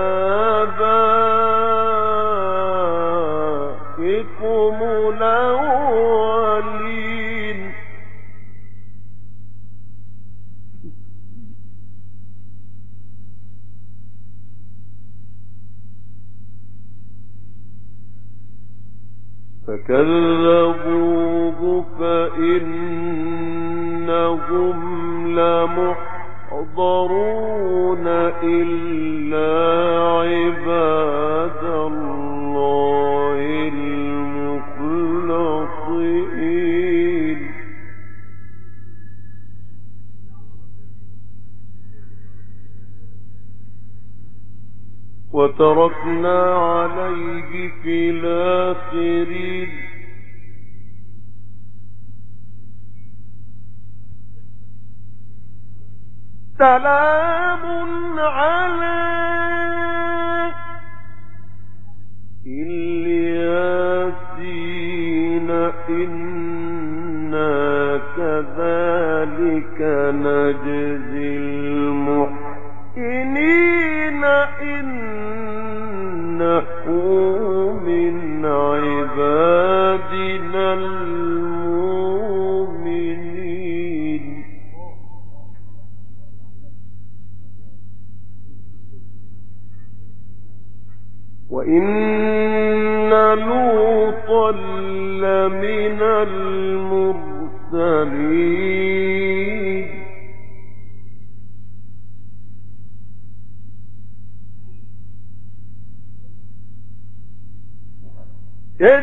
آبائكم الأولين فكذبوه فإنهم لمحضرون إلا عباد وتركنا عليه في الآخرين سلام على الياسين إنا كذلك نجزي المحسنين إنه من عبادنا المؤمنين وإن لوطا لمن المرسلين إذ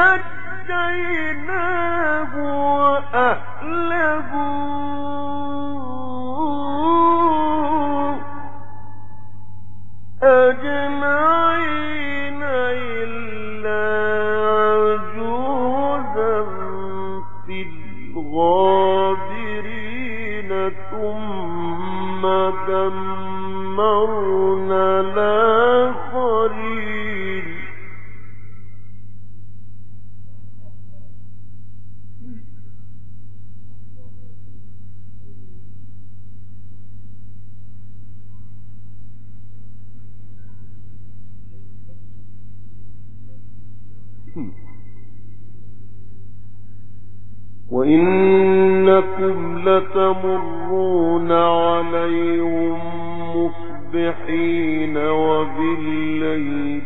نجيناه وأهله أجمعين إلا عجوزا في الغابرين ثم دمرنا الآخرين وإنكم لتمرون عليهم مصبحين وبالليل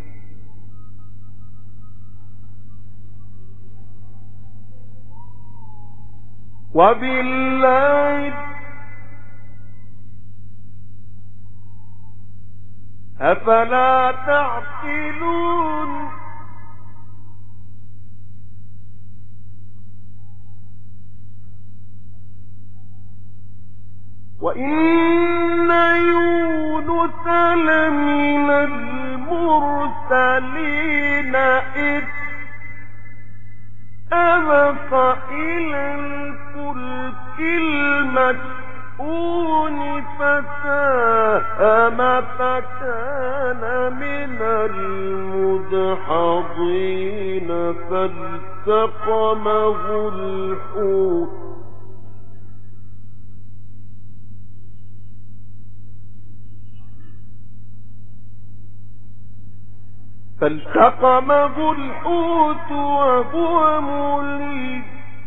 أفلا تعقلون وإن يونس لمن المرسلين إذ أبق إلى الفلك المشحون فساهم فكان من المدحضين فالتقمه الحوت وهو مليم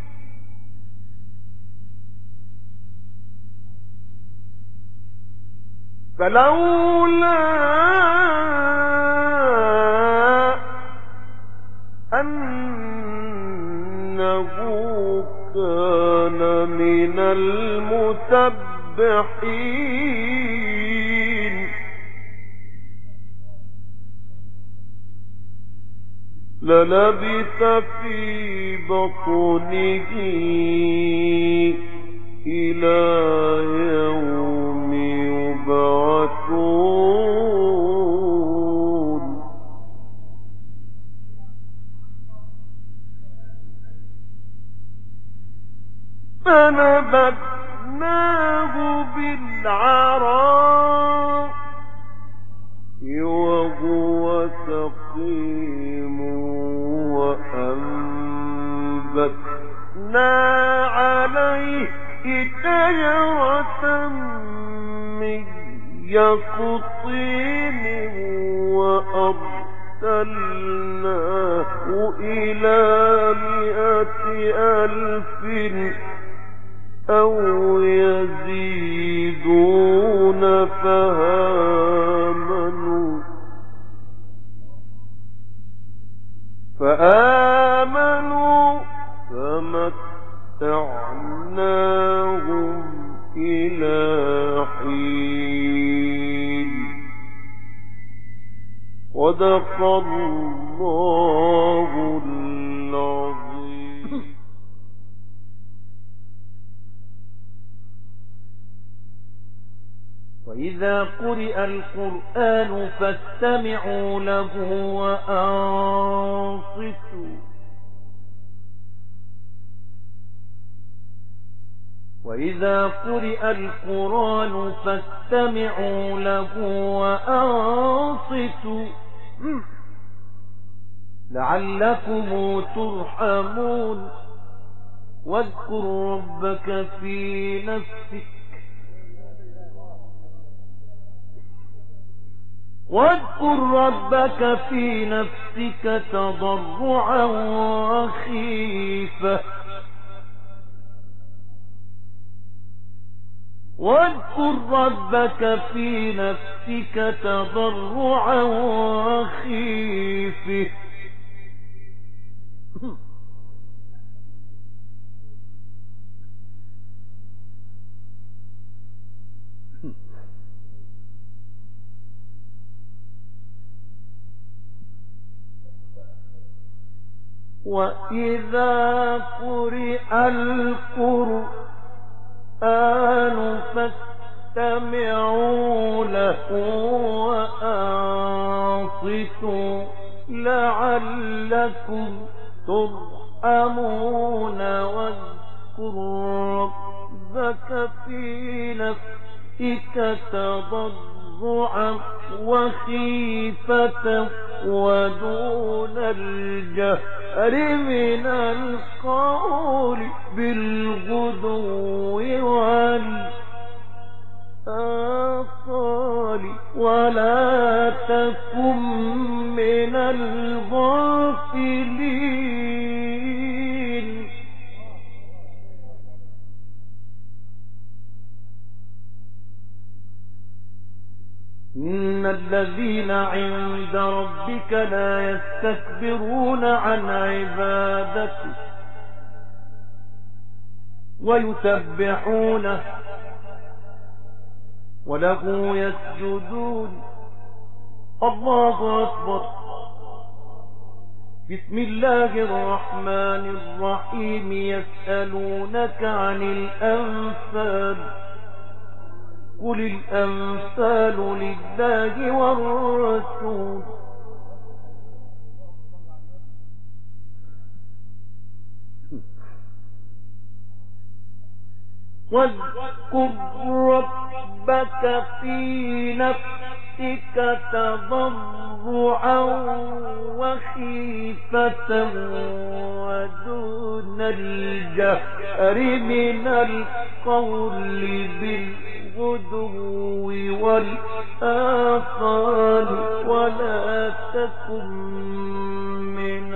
فلولا أنه كان من المسبحين للبث في بطنه إلى يوم يبعثون فنبذناه بالعراء وهو سقيم وأنبتنا عليه شجرة من يقطين وأرسلناه إلى 100,000 أو يزيدون فآمنوا فمتعناهم إلى حين صدق الله العظيم. وإذا وإذا قرئ القرآن فاستمعوا له وأنصتوا وإذا قرئ القرآن فاستمعوا له وأنصتوا لعلكم ترحمون واذكر ربك في نفسك تضرعا وخيفة واذكر ربك في نفسك تضرعا وخيفة وإذا قرئ القرآن فاستمعوا له وأنصتوا لعلكم ترحمون واذكر ربك في نفسك تضرعا وخيفة ودون الجهر من القول بالغدو والآصال ولا تكن من الغافلين إن الذين عند ربك لا يستكبرون عن عبادته ويسبحونه وله يسجدون الله أكبر بسم الله الرحمن الرحيم يسألونك عن الأنفال قل الأنفال لله والرسول واذكر ربك في نفسك تضرعا وخيفة ودون الجهر من القول بالغدو والآصال ولا تكن من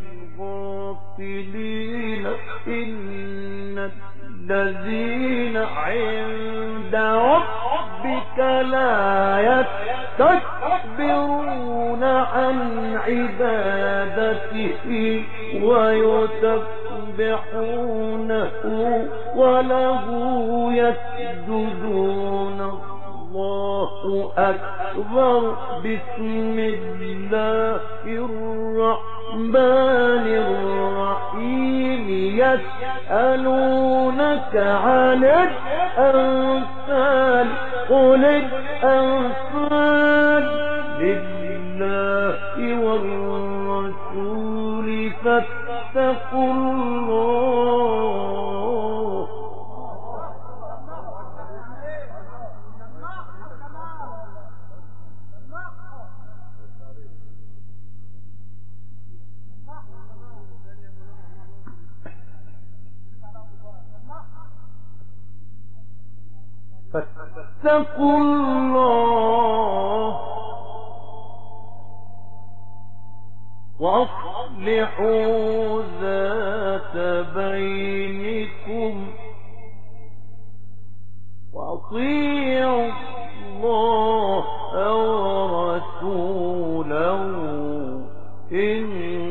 الغافلين إن الذين عند ربك لا يستكبرون عن عبادته ويسبحونه وله يسجدون الله أكبر بسم الله الرحمن الرحيم يسألونك عن الأنفال قل الأنفال لله والرسول فاتقوا الله فاتقوا الله وأصلحوا ذات بينكم وأطيعوا الله ورسوله إن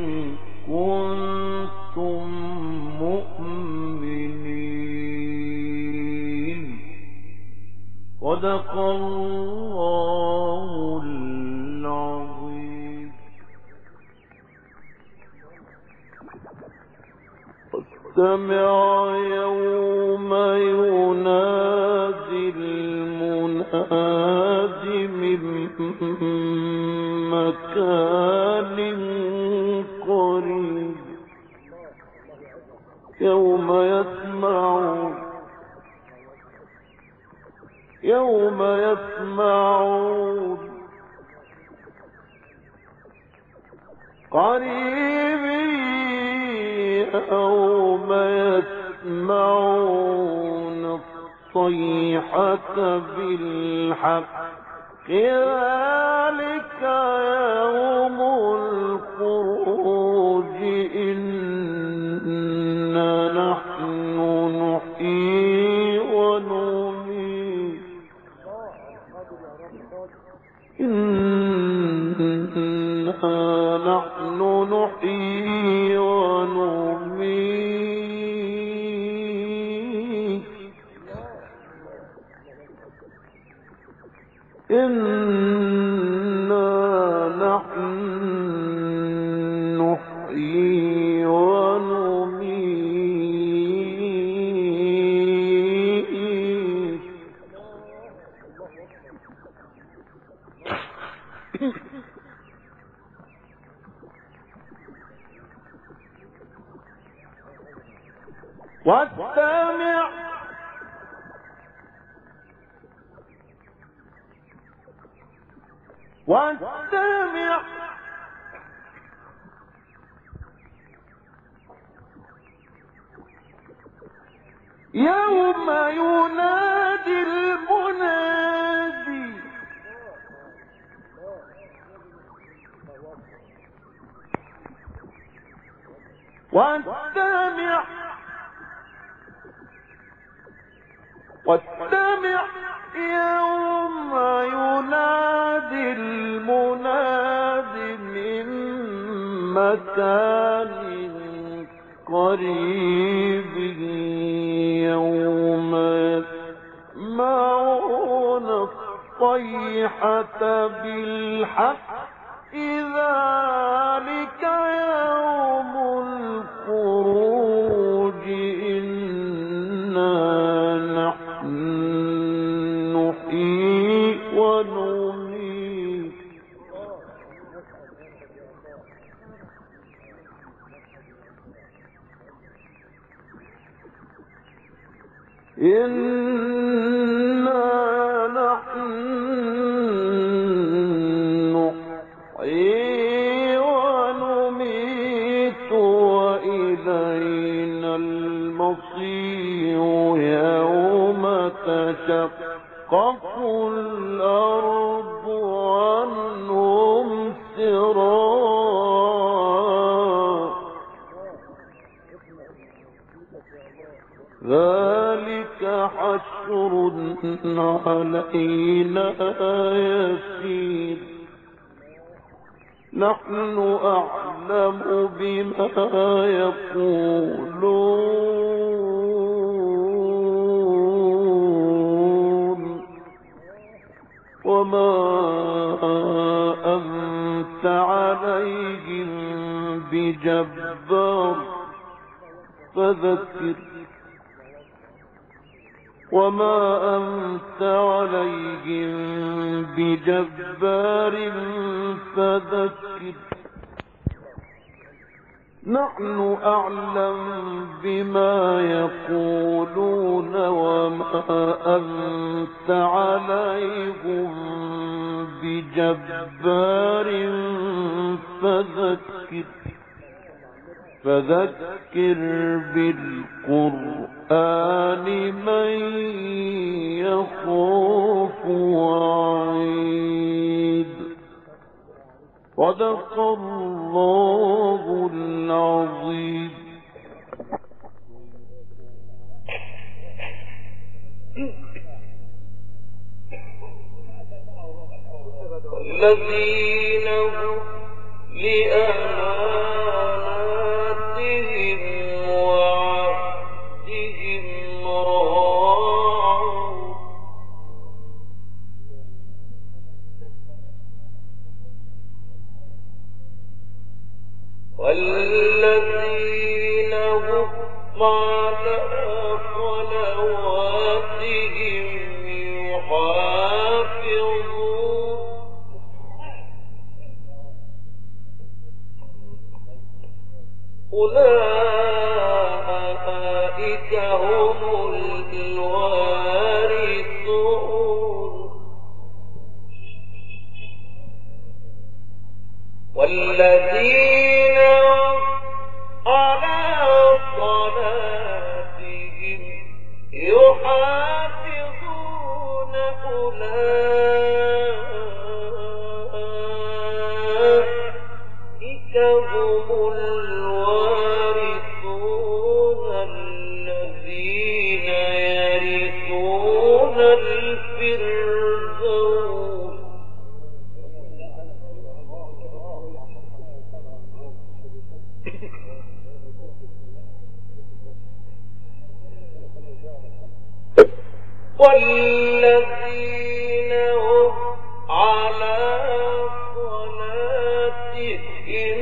كنتم مؤمنين صدق الله العظيم. واستمع يوم ينادي المنادي مكان قريب يوم يسمعون قريب يوم يسمعون الصيحة بالحق ذلك يوم الخروج إنا نحن نحيي ونميت إنا نحن نحيي ونميت إنا نحن نحيي ونميت واستمع يوم ينادي المنادي واستمع يوم ينادي المناد من مكان قريب يوم يسمعون الصيحة بالحق ذلك يوم الخروج إنا نحن نحيي ونميت إنا نحن نحيي ونميت وإلينا المصير يوم تشقق الأرض عنهم سراعا ذلك حشر علينا يسير نحن أعلم بما يقولون وما أنت عليهم بجبار فذكر وما أنت عليهم بجبار فذكر نحن أعلم بما يقولون وما أنت عليهم بجبار فذكر بالقرآن من يخاف وعيد صدق الله العظيم. الذين هم لأماناتهم وعهدهم راعون والذين هم على صلواتهم يحافظون أولئك هم الوارثون والذين على صلاتهم يحافظون أولئك هم الوارثون الذين يرثون الفردوس والذين هم على صلاتهم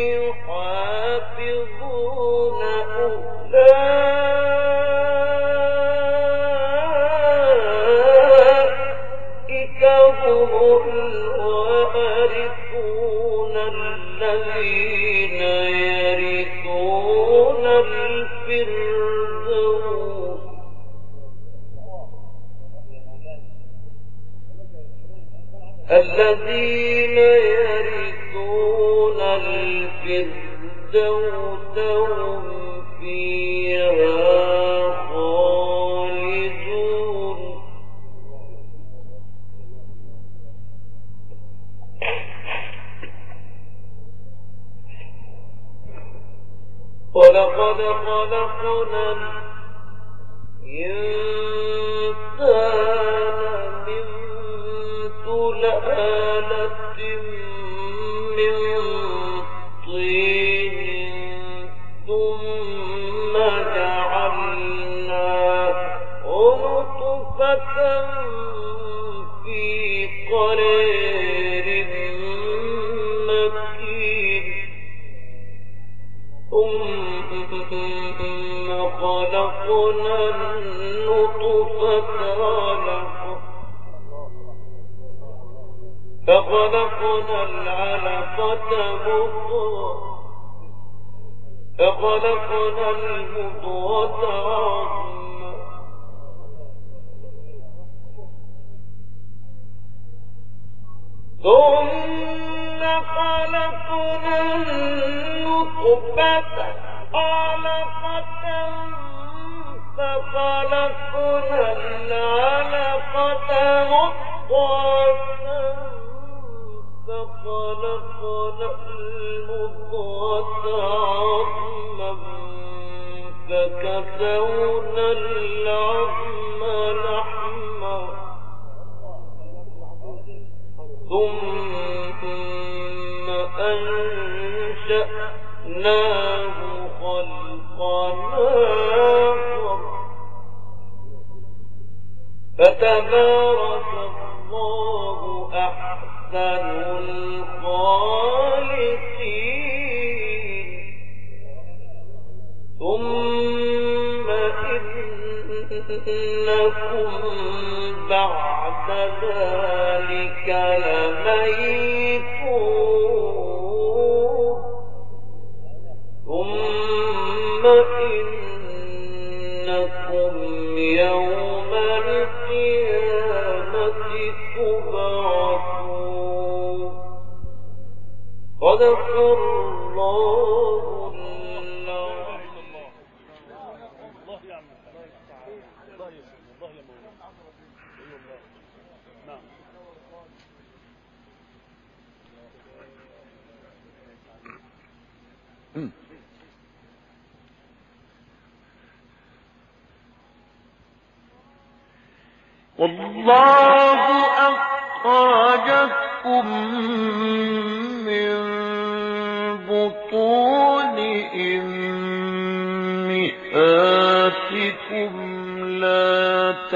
يحافظون أولئك هم الوارثون الذين يرثون الفردوس الذين يرثون الفردوس هم فيها خالدون ولقد خلقنا الإنسان من سلالة من طين ثم جعلناه نطفة في قرار مكين ثم خلقنا النطفة علقة فخلقنا العلقة مضغة فخلقنا المضغة عظما ثم خلقنا النطفة علقة فخلقنا العلقة مضغة فخلقنا المضغة عظما فكسونا العظم لحما ثم أنشأناه خلقا آخر فتبارك الله أحسن الخالقين ثم إنكم بعد ذلك لميتون ثم إنكم يوم القيامة تبعثون صدق الله العظيم. الله يعمل الله يسلم الله يا مولانا نعم والله أخرجكم من بطون أمهاتكم لا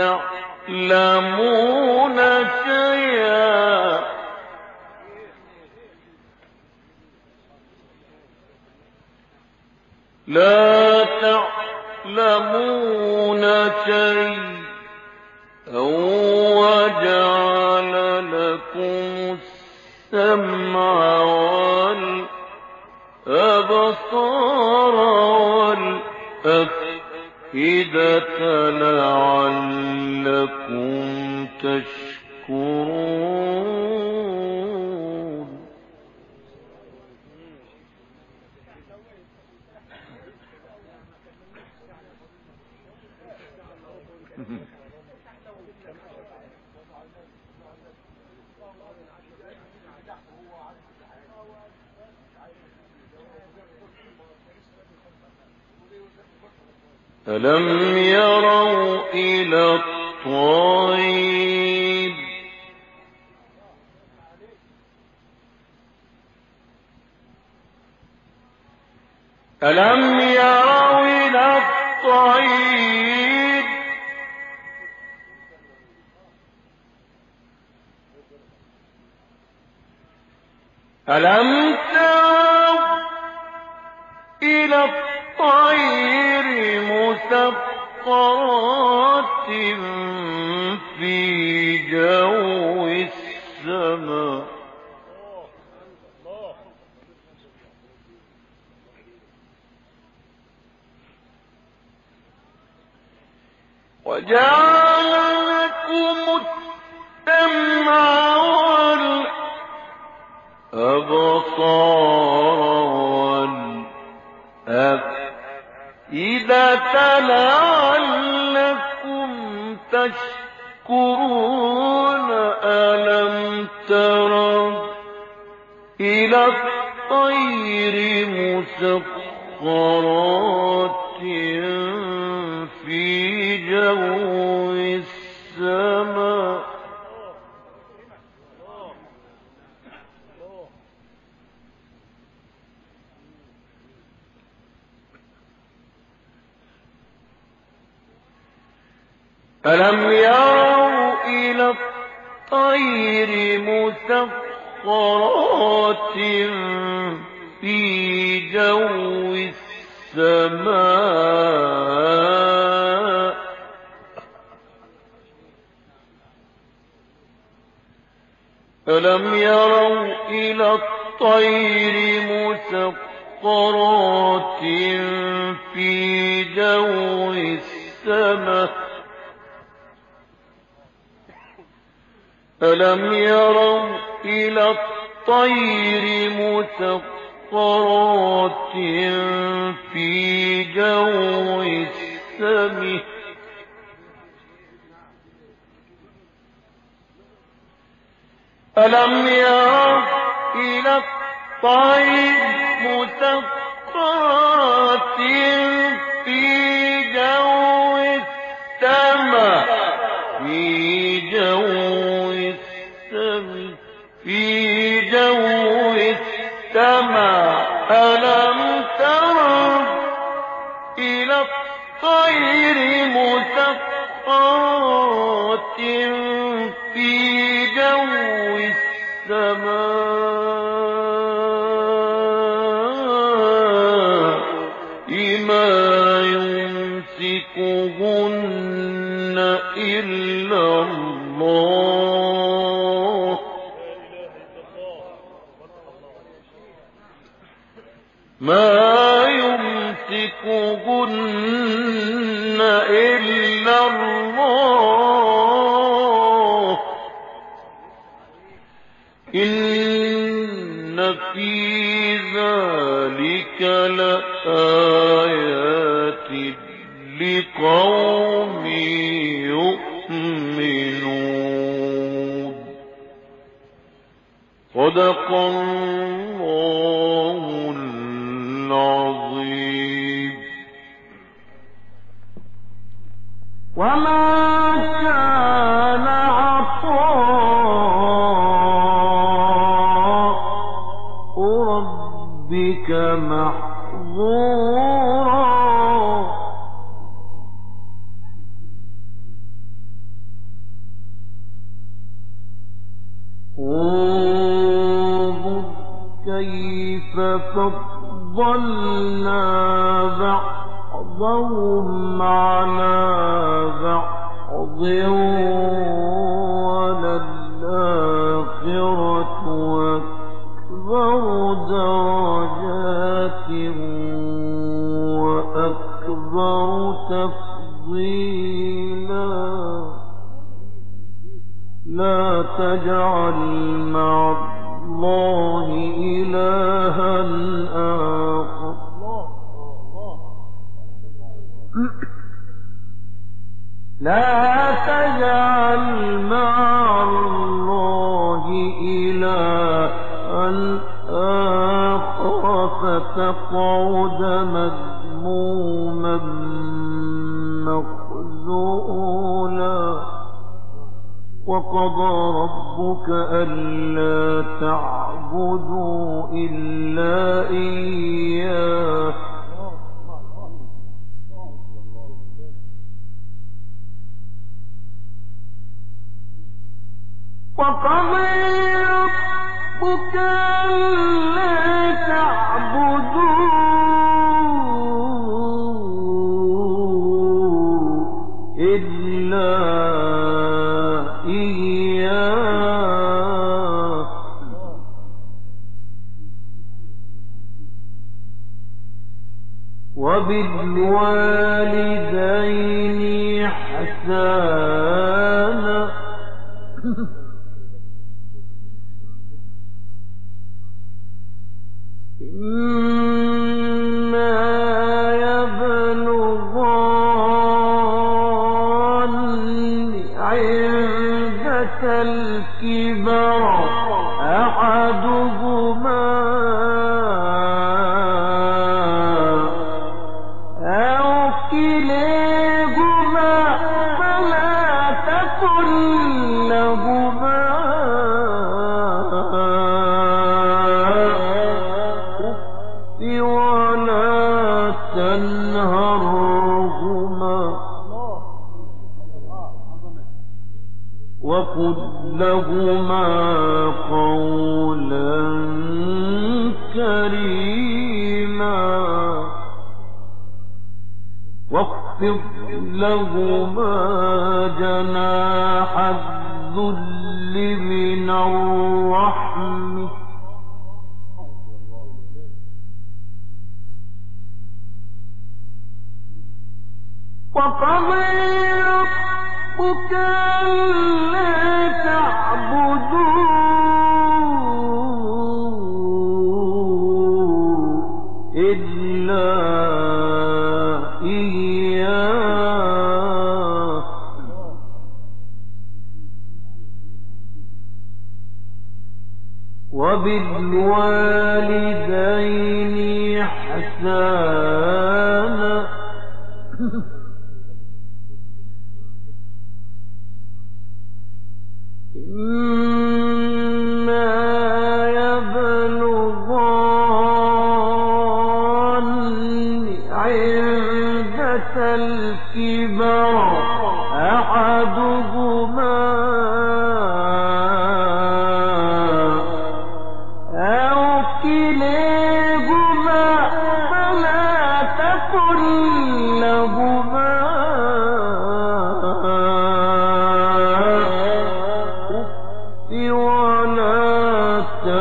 تعلمون شيئا لا تعلمون شيئا وجعل لكم السمع الأبصار والأفئدة لعلكم تشكرون. ألم يروا إلى الطير ألم يروا إلى الطير ألم تروا إلى الطير مسخرات في جو السماء وجعل لكم السمع والأبصار والأفئدة لعلكم تشكرون. ألم تروا إلى الطير مسخرات في جو السماء ألم يروا إلى الطير مسخرات في جو السماء ألم يروا إلى الطير مسخرات في جو السماء ألم يروا إلى الطير مسخرات في جو السماء ألم يروا إلى الطير مسخرات في جو السماء في جو السماء ألم تروا إلى الطير مسخرات في جو السماء ما يمسكهن إلا الله ما يمسكهن إلا الله إن في ذلك لآيات لقوم يؤمنون. صدق الله العظيم. وما كان عطاء ربك محظورا انظر كيف فضلنا بعضهم على بعض وللآخرة أكبر درجات وأكبر تفضيلا لا تجعل مع الله إلها آخر لا تجعل مع الله إلها آخر فتقعد مذموما مخذولا وقضى ربك ألا تعبدوا إلا إياه وقضى ربك ألا تعبدوا إلا إياه وبالوالدين إحسانا إما يبلغن عندك الكبر أحدهما أو كليهما فلا تقل لهما ولا تنهرهما وقل لهما قولا كريما واخفض لهما جناح الذل من الرحمة وقضى ربك ألا تعبدوا إلا إياه وبالوالدين إحسانا إما يبلغن عندك الكبر أحدهما أو كليهما فلا تقل لهما ولا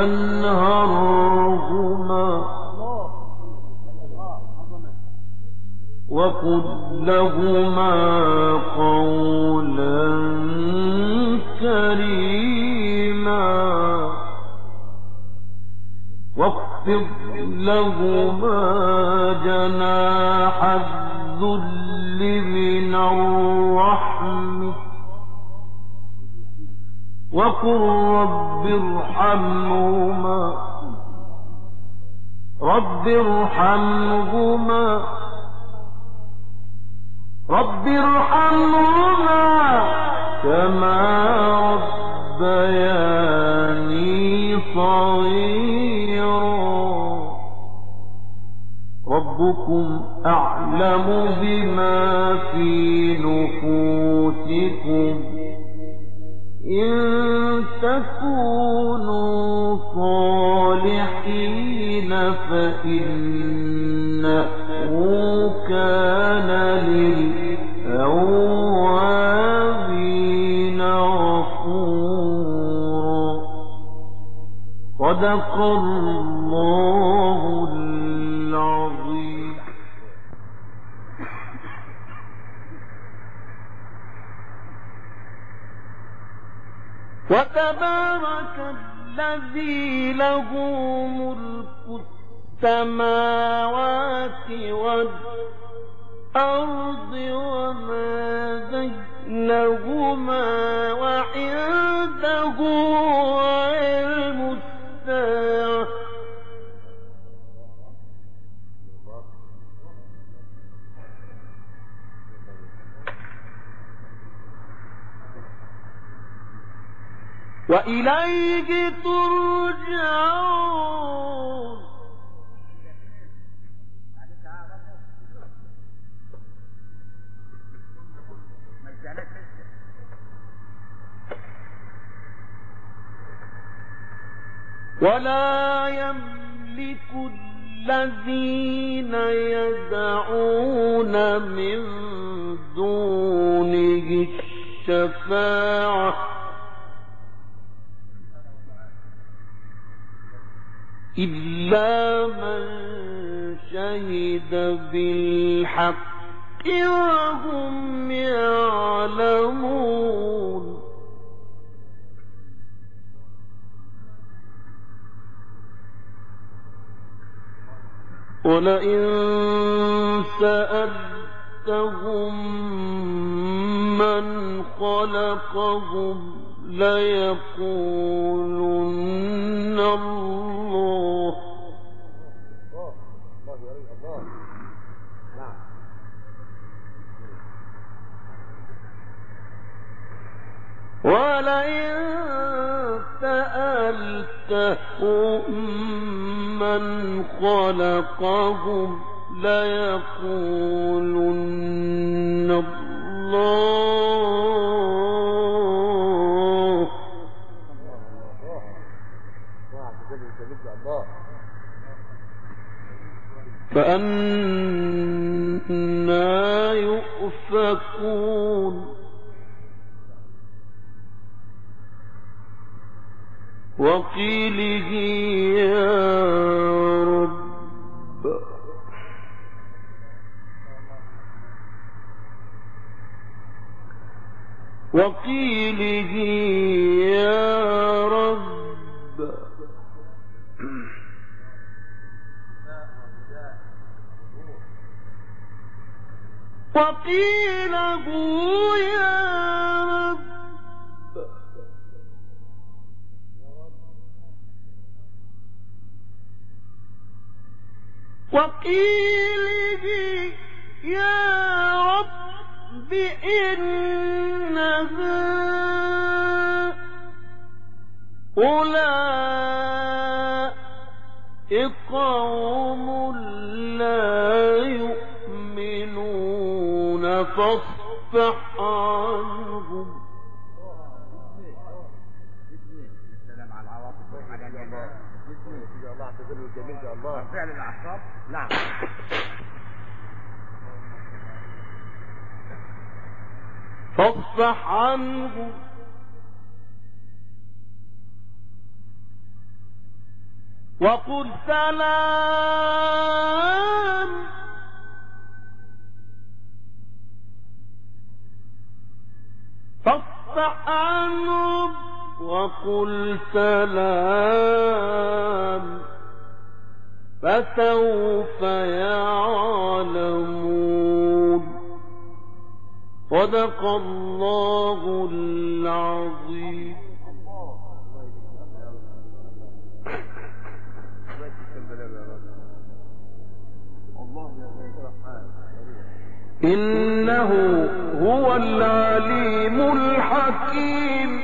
تنهرهما وقل لهما قولا كريما واخفض لهما جناح الذل من الرحمة وقل رب ارحمهما كما ربياني صغيرا ربكم أعلم بما في نفوسكم إن تكونوا صالحين فإنه كان للأوابين غفورا صدق الله العظيم. وتبارك الذي له ملك السماوات والأرض وما بينهما وعنده علم الساعة وإليه ترجعون. ولا يملك الذين يدعون من دونه الشفاعة إلا من شهد بالحق وهم يعلمون. ولئن سألتهم من خلقهم ليقولن الله. ولئن سألتهم من خلقهم ليقولن الله. فأنى يؤفكون. وقيله يا رب وقيله يا رب وقيله يا رب وقيله يا رب إنها أولئك قوم لا يؤمنون فاصفح عنهم. السلام على العواطف وعلى الله. الله تقول الجميل ده الله فعل الاعصاب. نعم. فاصفح عنهم وقل سلام. فاصفح عنهم وقل سلام فسوف يعلمون. صدق الله العظيم. إنه هو العليم الحكيم.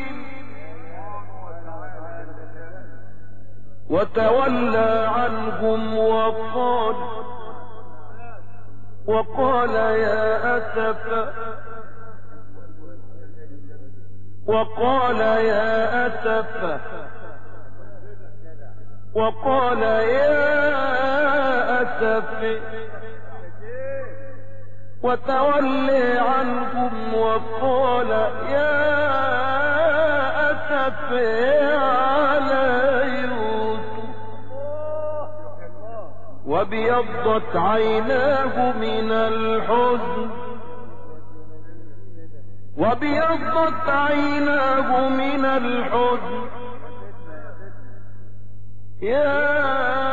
وتولى عنهم وقال يا أسف وقال يا أسف وتولي عنهم وقال يا أسف على يوسف وابيضت عيناه من الحزن وابيضت عيناه من الحزن يا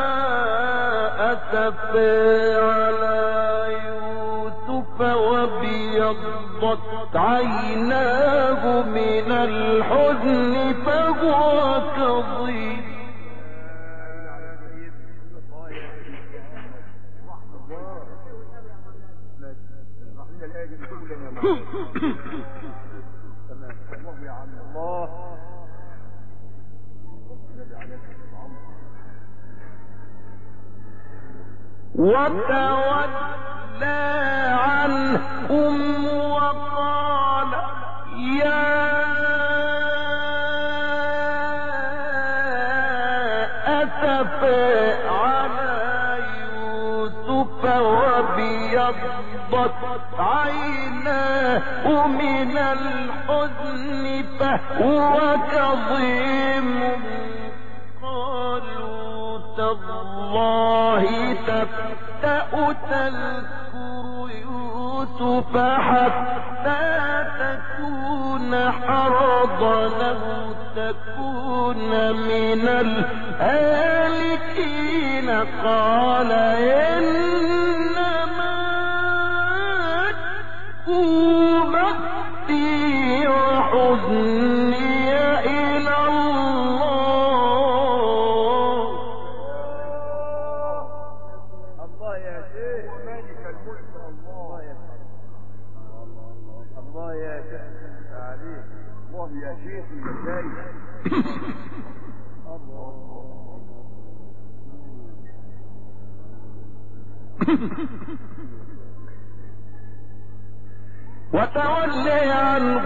أسفى على يوسف وابيضت عيناه من الحزن فهو كظيم وتولى عنهم وقال يا أسفى على يوسف وابيضت عيناه من الحزن فهو كظيم قالوا تالله تفتأ تذكر يوسف حتى تكون حرضا أو تكون من الهالكين قال إنما بثي وحزني إلى الله. الله يا شيخ ومالك الملك الله يا الله يا شيخ عليك الله يا شيخ ازاي وتولي عنه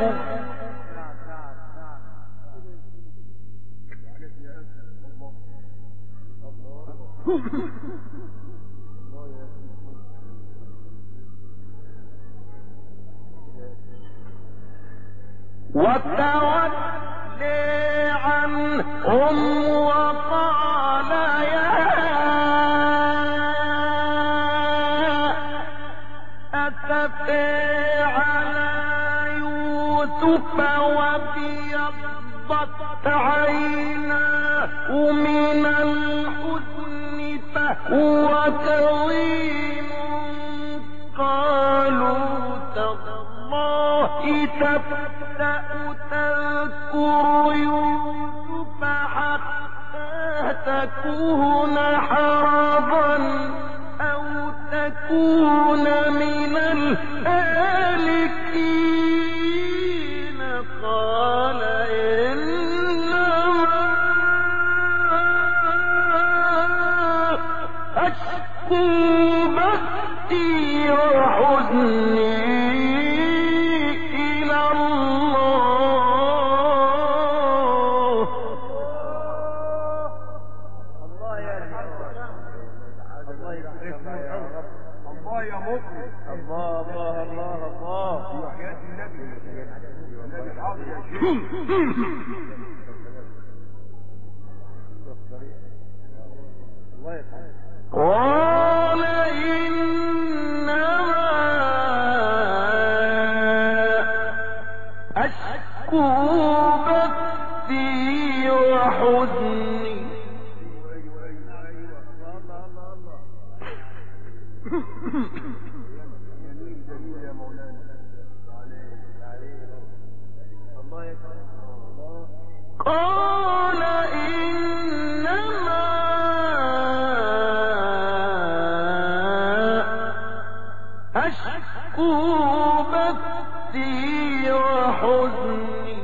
وتولي عنهم وقال يا أسفى على يوسف وابيضت عيناه من الحزن فهو كظيم قالوا تالله تفتأ تذكر يوسف حتى تكون حرضا أو تكون من الهالكين قال إنما أشكو بثي وحزني إلى الله. الله يا الله يكرمك يا رب الله يا مكرم الله الله الله الله في حياة النبي النبي العظيم يا شيخ الله يسعدك قال إنما أشكو بثي وحزني جميل يا مولانا عليه الله يسعدك قال إنما أشكو بثي وحزني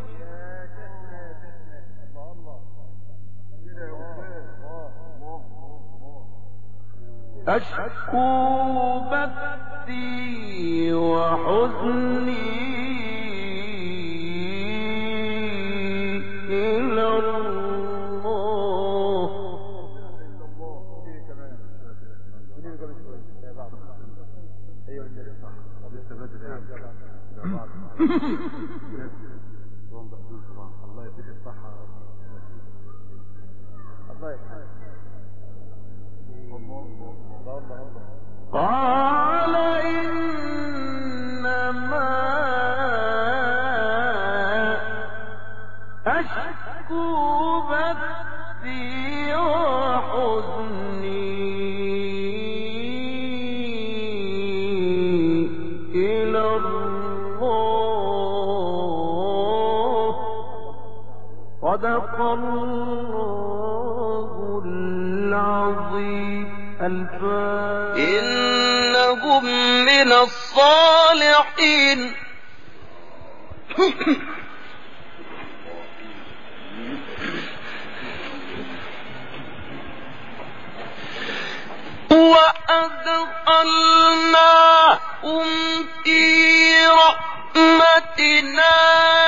أشكو بثي وحزني إلى الله. الله يديك الصحة الله يسعدك العظيم. الفاتحة. إنهم من الصالحين. وأدخلناهم في رحمتنا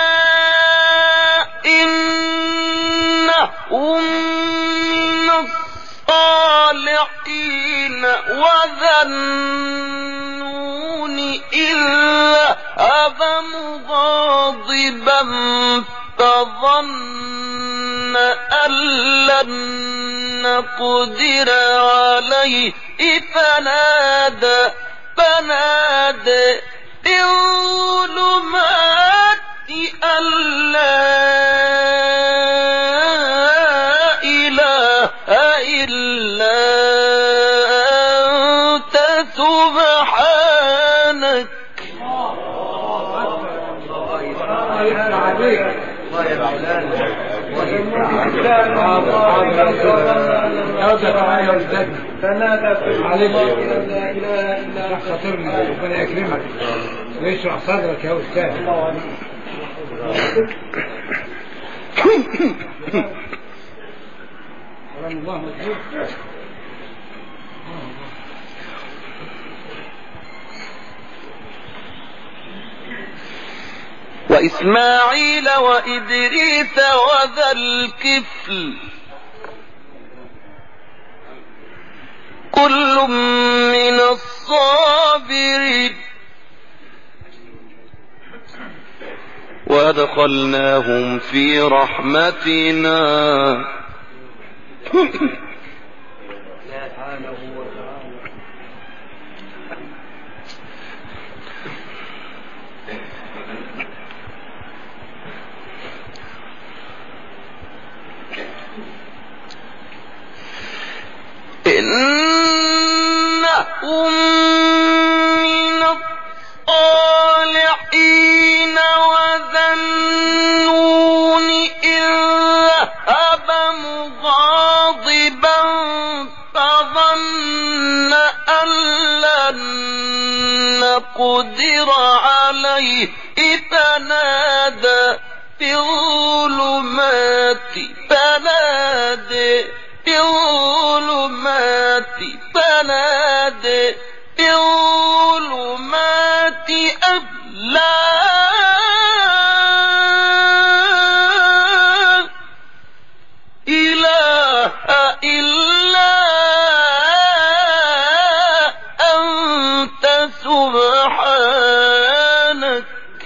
إنهم من الصالحين. وذا النون إذ ذهب مغاضبا فظن أن لن نقدر عليه فنادى في الظلمات أن لا إله إلا أنت سبحانك. فنادى في الظلمات لا اله الا انت. خاطرني ربنا يكرمك ويشرح صدرك يا استاذ. الله مجهول. وإسماعيل وإدريس وذا الكفل كل من الصابرين. وأدخلناهم في رحمتنا إنهم من الصالحين. وذا النون إذ ذهب مغاضبا فظن أن لن نقدر عليه فنادى في الظلمات أن لا إله إلا أنت سبحانك.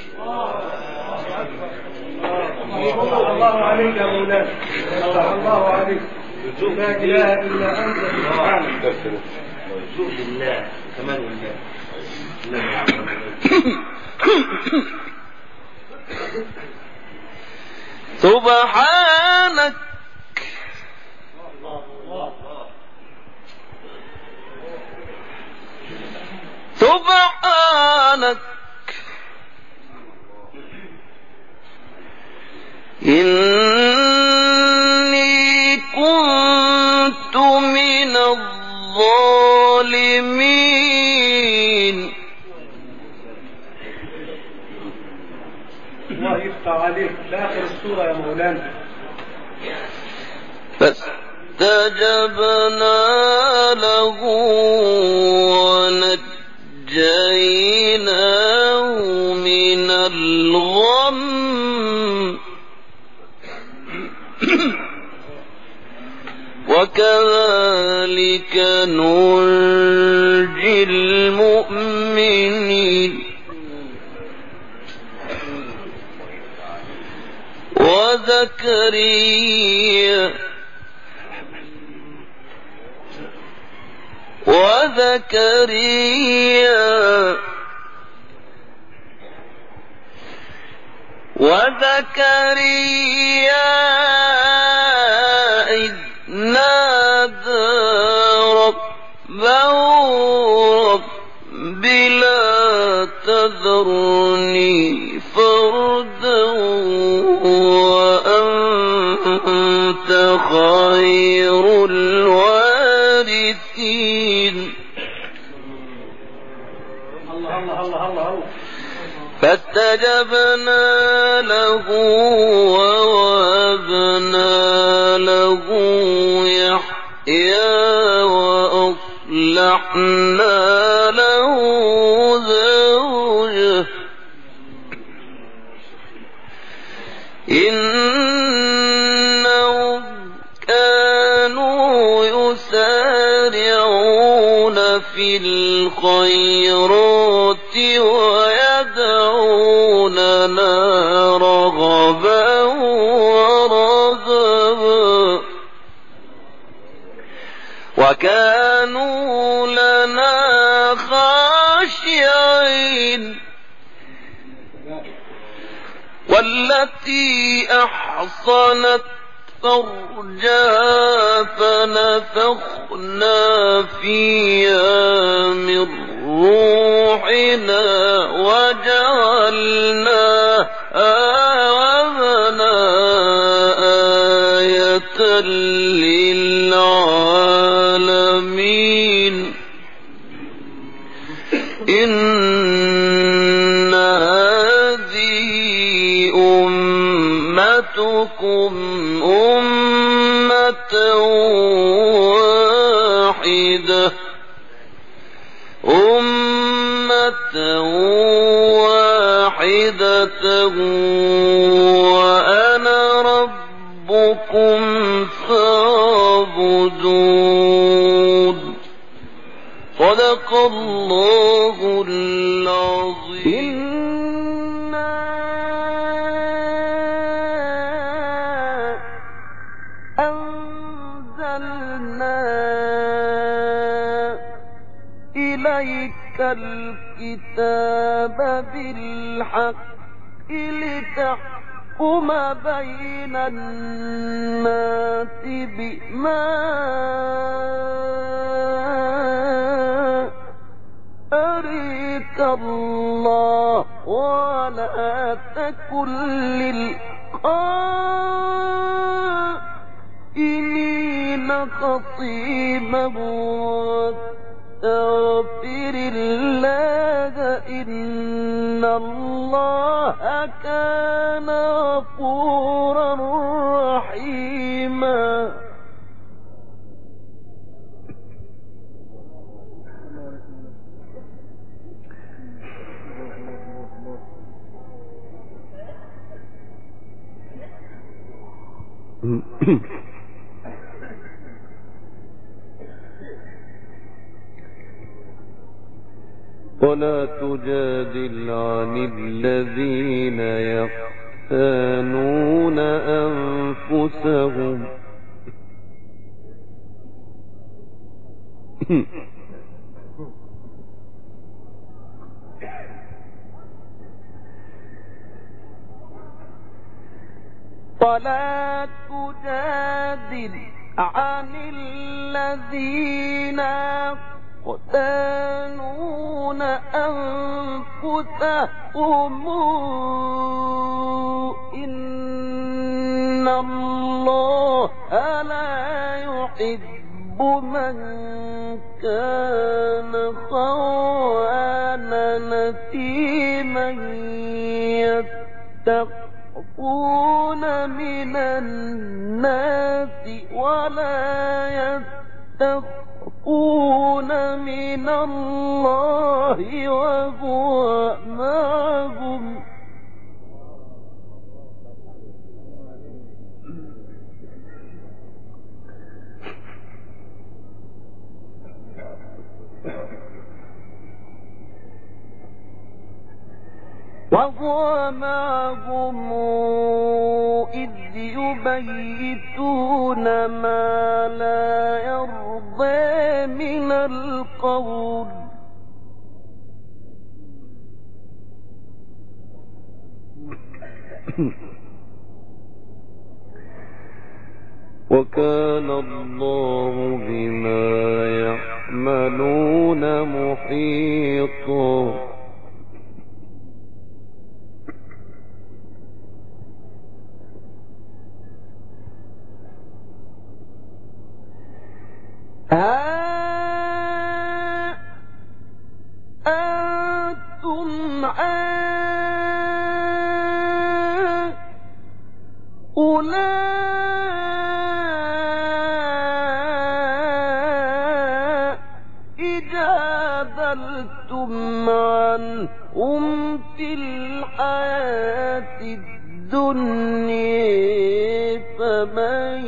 الله عليك يا مولانا. الله عليك. لا اله الا انت سبحانك. وجود الله كمال الله. سبحانك إني كنت من الظالمين. الله يفتح عليك. في آخر السورة يا مولانا. فاستجبنا له ونجيناه من الغم وكذلك ننجي المؤمنين. وزكريا إذ نادى ربه رب لا تذرني فردا وأنت خير الوارثين. الوارثين فاستجبنا له ووهبنا له يحيى وأصلحنا له زوجه إنهم كانوا يسارعون في الخيرات ويدعوننا رغبا ورهبا وكانوا لنا خاشعين والتي أحصنت فرجها فنفخنا فيها من روحنا وجعلناها آية للعالمين إن هذه أمتكم أمة واحدة وأنا ربكم فاعبدون صدق الله العظيم إليك الكتاب بالحق لتحكم بين الناس بما أريك الله ولا تكن للخائنين خصيما واستغفر الله إن الله كان غفورا رحيما ولا تجادل عن الذين يختانون أنفسهم ولا تجادل عن الذين يختانون أنفسهم إن الله لا يحب من كان خوانا نثيما يستخفون من الناس ولا يستخفون من الله وهو معهم إذ يبيتون ما لا يرضى من القول وكان الله بما يعملون محيطا ها سألتم عنهم في الحياة الدنيا فمن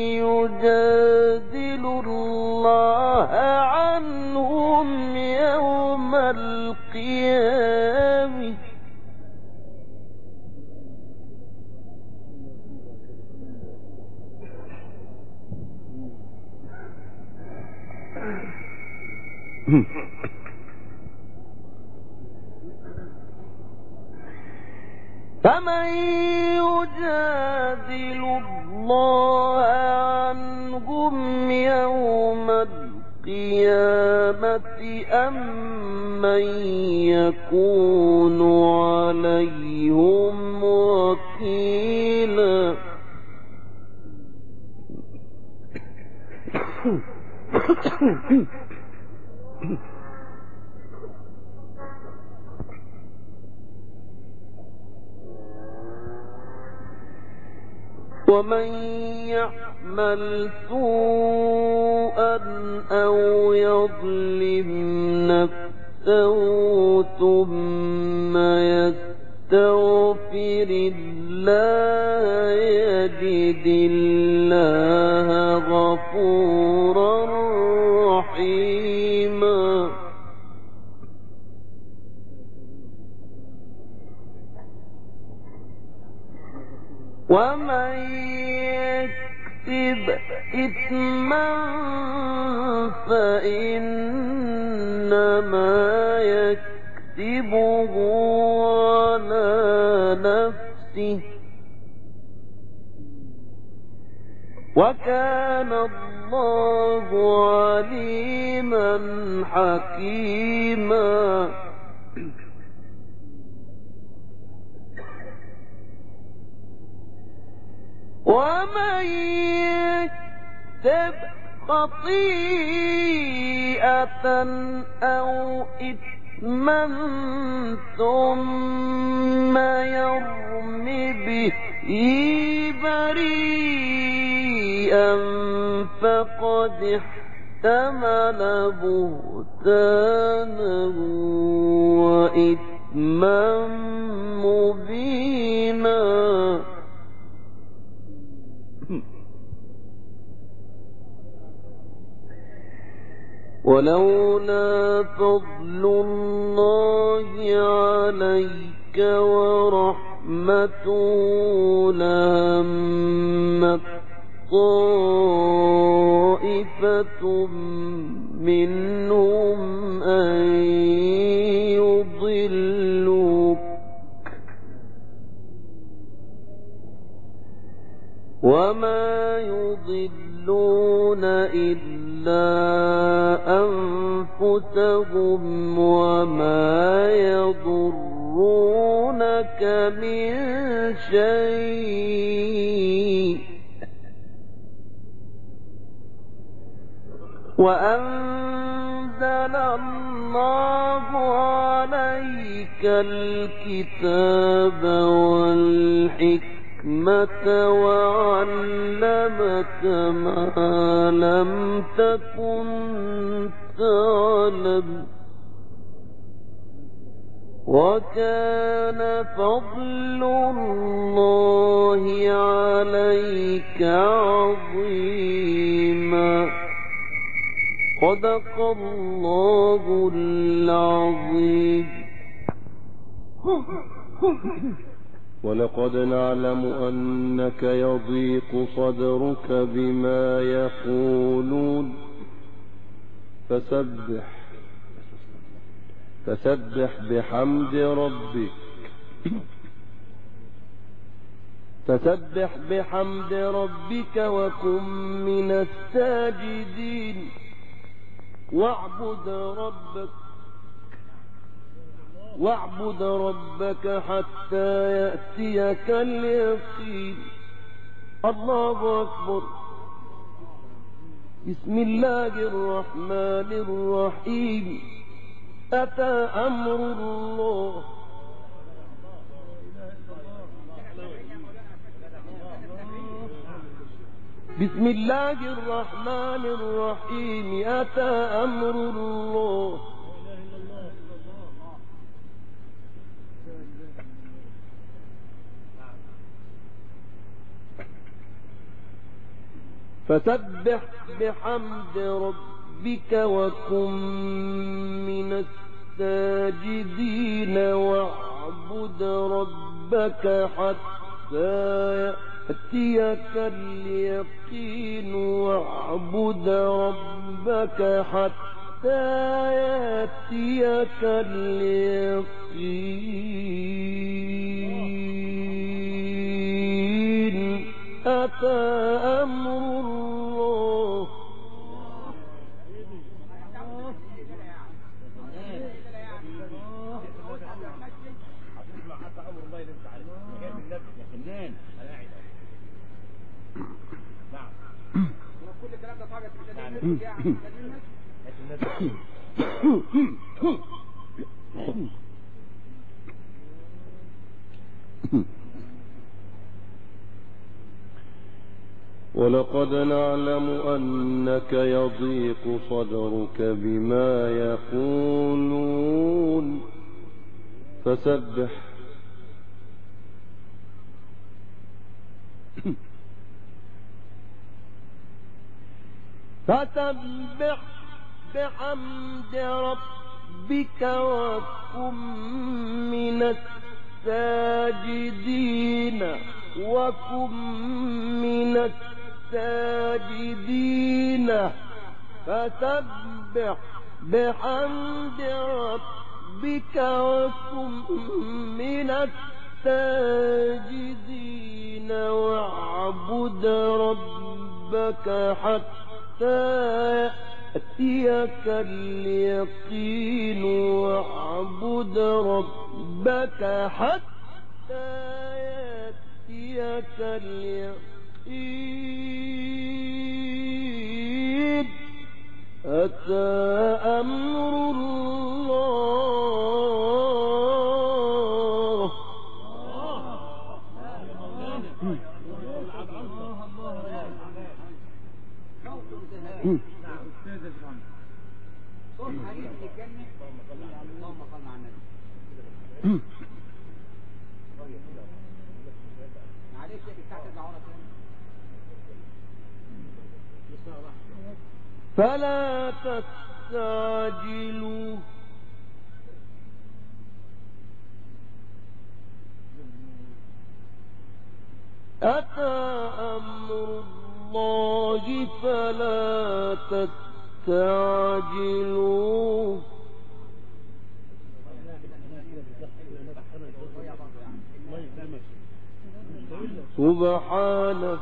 يجادل الله عنهم يوم القيامة فمن يجادل الله عنهم يوم القيامة أم من يكون عليهم وكيلا ومن يعمل سوءا أو يظلم نفسه ثم يستغفر الله يجد الله غفورا رحيما ومن يكسب إثما فإنما يكسبه على نفسه وكان الله عليما حكيما ومن يكسب خطيئة أو إثما ثم يرم به بريئا فقد احتمل بهتانا وإثما مبينا ولولا فضل الله عليك ورحمته لهمت طائفة منهم أن يضلوك وما يضلون إلا أنفسهم وما يضرونك من شيء وأنزل الله عليك الكتاب والحكمة وعلمك ما لم تكن تعلم وكان فضل الله عليك عظيما صدق الله العظيم ولقد نعلم أنك يضيق صدرك بما يقولون فسبح بحمد ربك وكن من الساجدين واعبد ربك حتى يأتيك اليقين الله أكبر بسم الله الرحمن الرحيم أتى أمر الله بسم الله الرحمن الرحيم أتى أمر الله فسبح بحمد ربك وكن من الساجدين واعبد ربك حتى يأتيك اليقين واعبد ربك حتى يأتيك اليقين أتى أمر الله ولقد نعلم أنك يضيق صدرك بما يقولون فسبح بحمد ربك وكن من الساجدين فسبح بحمد ربك وكن من الساجدين واعبد ربك حتى يأتيك اليقين واعبد ربك حتى يأتيك اليقين أتى أمر الله فلا تستعجلوا أتى أمر الله فلا تستعجلوا سبحانه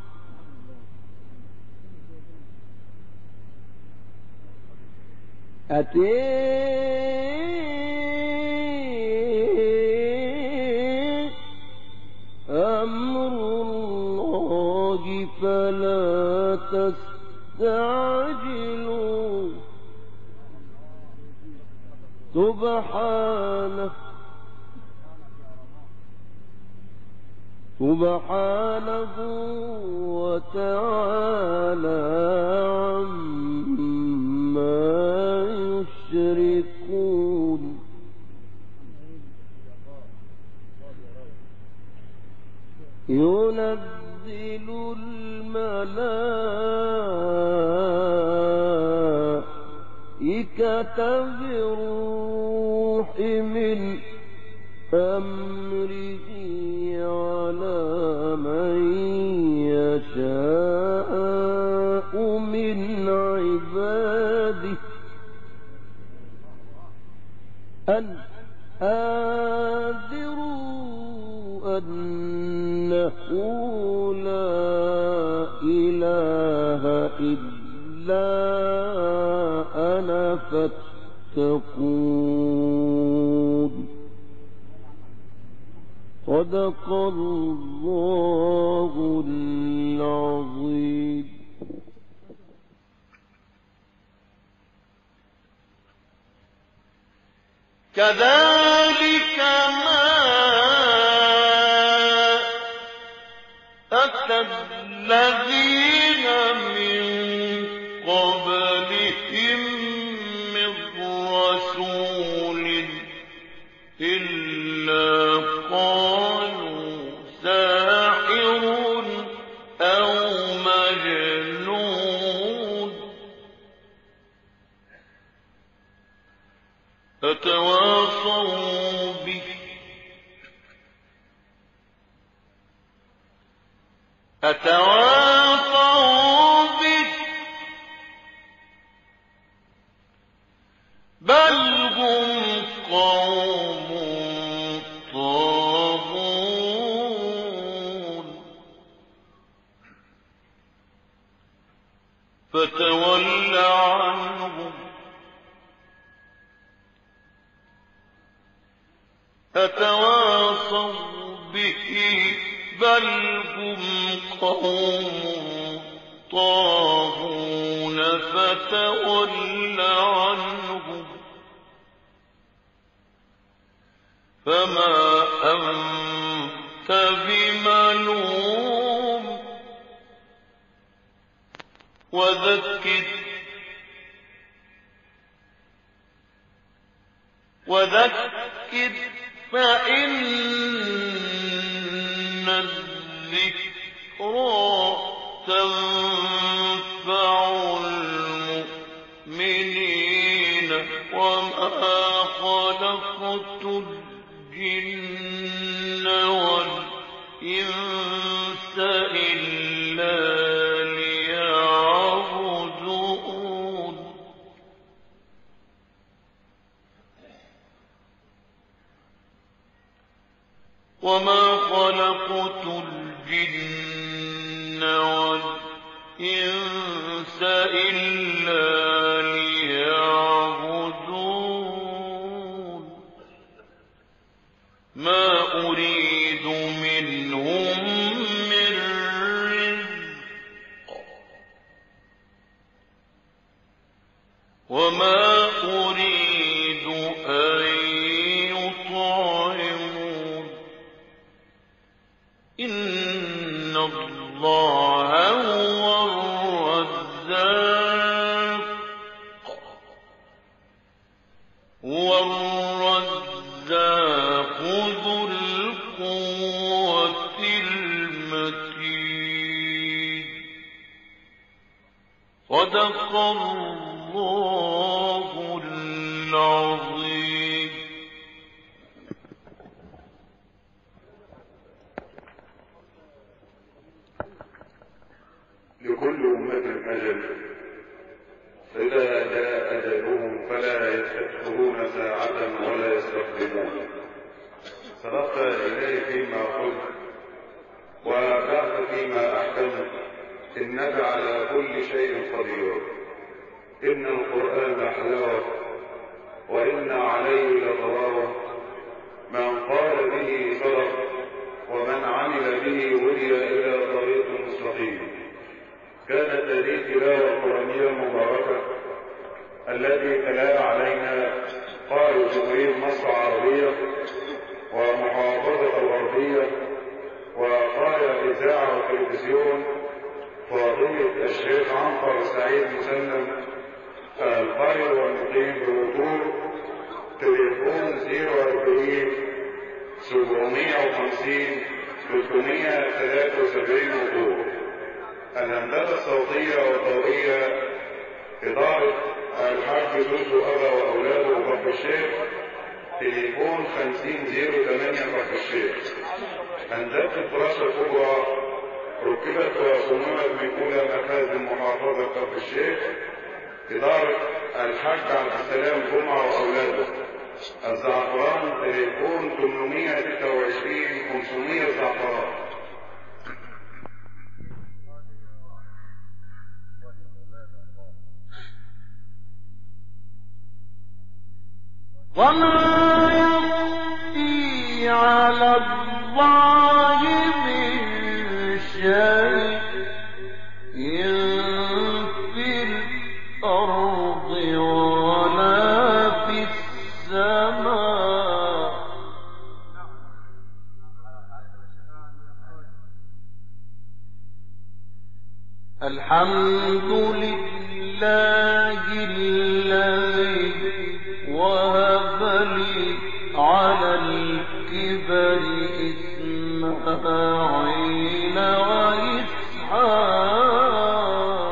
أمر الله فلا تستعجلوا سبحانه وتعالى عما يشركون ينزل الملائكة بالروح من أمره على من يشاء من عباده أن أنذروا أنه لا إله إلا أنا فاتقون صدق الله العظيم. كذلك ما أتى الذين من قبلهم من رسول إلا قالوا ساحر أو مجنون أتواصوا به بل هم قوم طاغون فتول عنهم أتواصوا به بل هم قوم طاغون فتول عنهم فما أنت بملوم وذكر فإن الذكرى تنفع المؤمنين وما خلقت الجن والإنس إلا ليعبدون وما خلقت الجن والإنس إلا ليعبدون ما أريد منهم من رزق وما أريد أن يطعمون إن الله هو الرزاق ذو القوة المتين صدق الله العظيم. لكل أمة أجل فإذا جاء أجلهم فلا يستأخرون ساعة ولا يستقدمون. صدقت إليه فيما قلت وأبلغت فيما أحكمت إنك على كل شيء قدير. إن القرآن حلاوة وإن عليه لطلاوة من قال به صدق ومن عمل به هدي إلى طريق مستقيم. كانت هذه التلاوة القرآنية المباركة التي تلاها علينا قائد جمهورية مصر العربية ومحافظة الغربية وقائد الإذاعة والتلفزيون فضيلة الشيخ عنتر سعيد مسلم القائد والمقيم بوتور تليفون 040 750 373 وتور. الهندسة الصوتية والضوئية إدارة الحاج زوزو أبا وأولاده وكفر الشيخ تليفون 5008 كفر الشيخ. هندسة الفراشة الكبرى ركبت وصنعت من أولى مخازن محافظة كفر الشيخ إدارة الحاج عبد السلام جمعة وأولاده. الزعفران تليفون 826 500 زعفران. وما يخفي على الله من شيء في الأرض ولا في السماء. الحمد لله الذي وهب لي على الكبر إسماعيل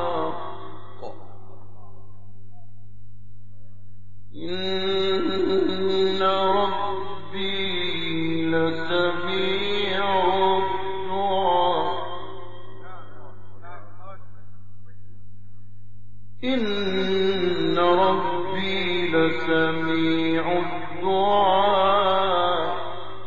وإسحاق إن ربي لسميع الدعاء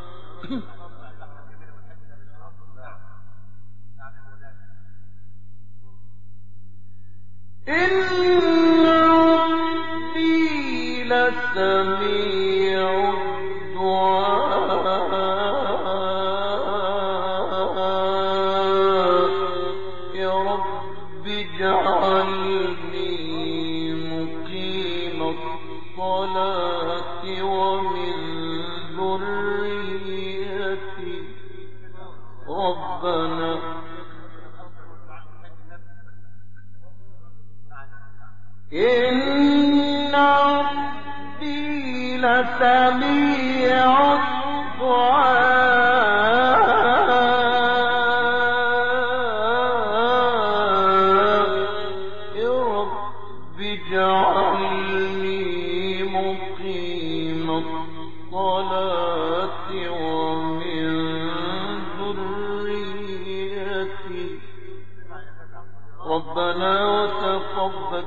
إن ربي لسميع الدعاء يا رب اجعلني مقيم الصلاة ومن ذريتي ربنا إن ربي لسميع الدعاء يا رب اجعلني مقيم الصلاة ومن ذريتي ربنا وتقبل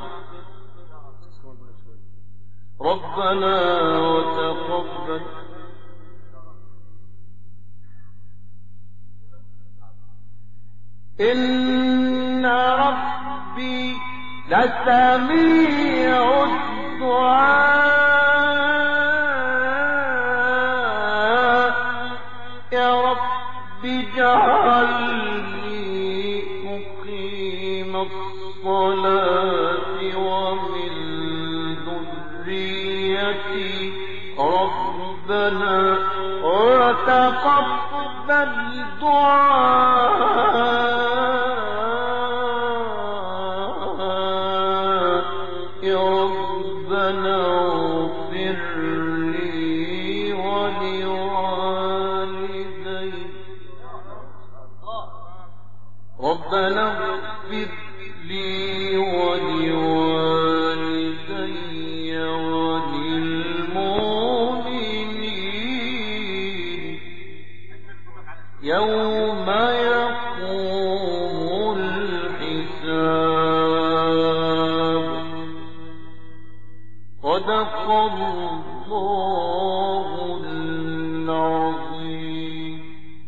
إن ربي لسميع الدعاء يا رب اجعلني مقيم الصلاة ومن ذريتي ربنا وتقبل دعاء يا ربنا اغفر لي ولوالدي ربنا اغفر لي ولوالدي وللمؤمنين يوم يقوم الحساب صدق الله العظيم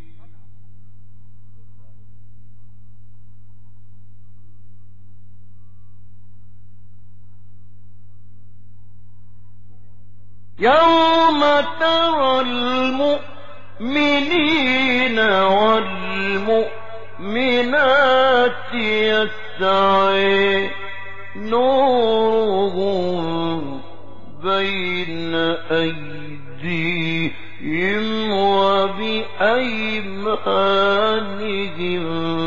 يوم ترى المؤمنين والمؤمنات يسعى نورهم بين أيديهم وبأيمانهم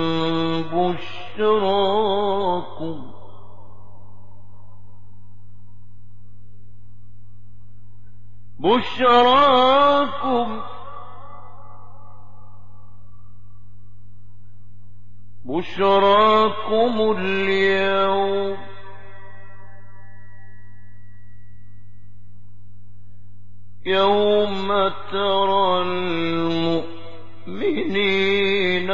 بشراكم اليوم يوم ترى المؤمنين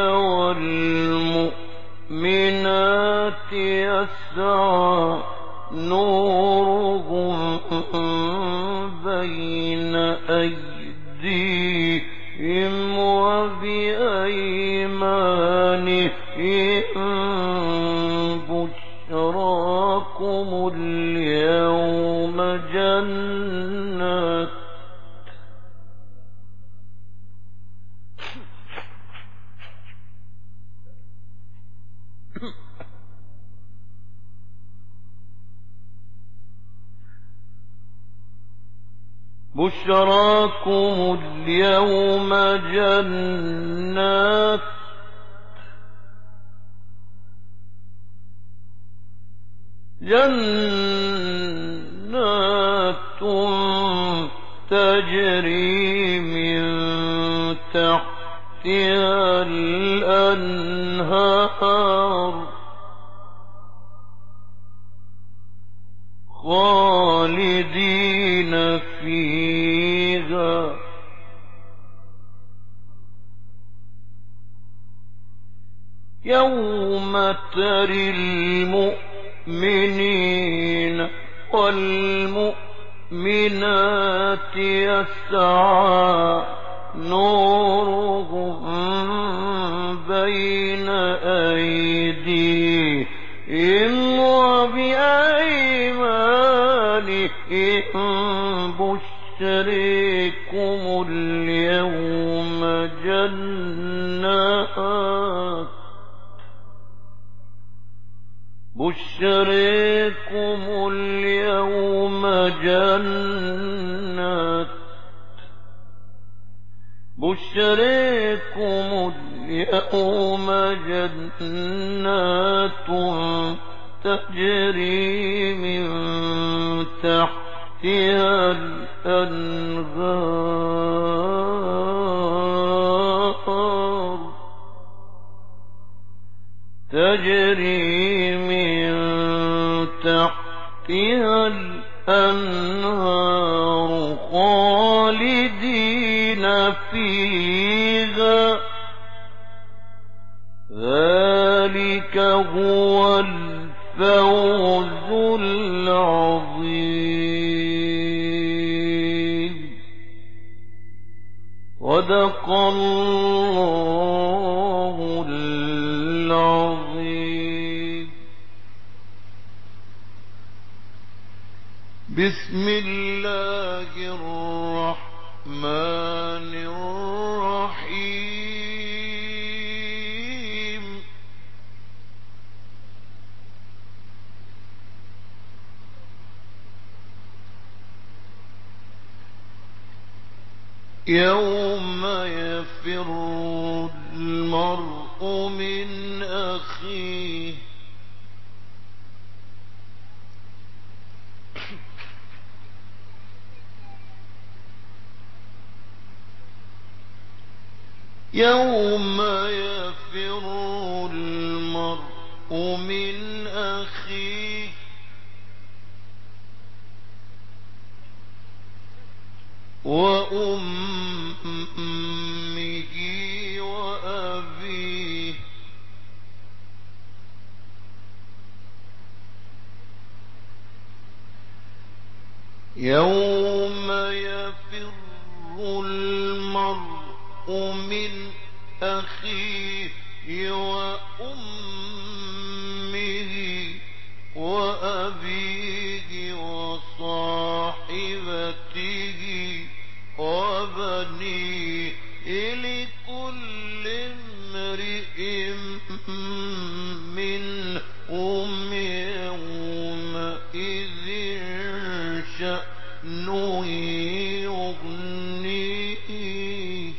والمؤمنات يسعى نورهم بين أيديهم وبأيمانهم بشراكم اليوم جنات بشراكم اليوم جنات تجري من تحتها الأنهار خالدين فيها يوم ترى المؤمنين والمؤمنات يسعى نورهم بين أيديهم وبأيمانهم بشريكم اليوم جنات تجري من تحتها الأنهار خالدين فيها ذلك هو الفوز العظيم. صدق الله العظيم. بسم الله الرحمن الرحيم. يوم يفر المرء من أخيه يوم يفر المرء من أخيه وأمه وأبيه يوم يفر المرء من أخيه وأمه وأبيه وصاحبته وبنيه لكل امرئ منهم يومئذ شأن يغنيه.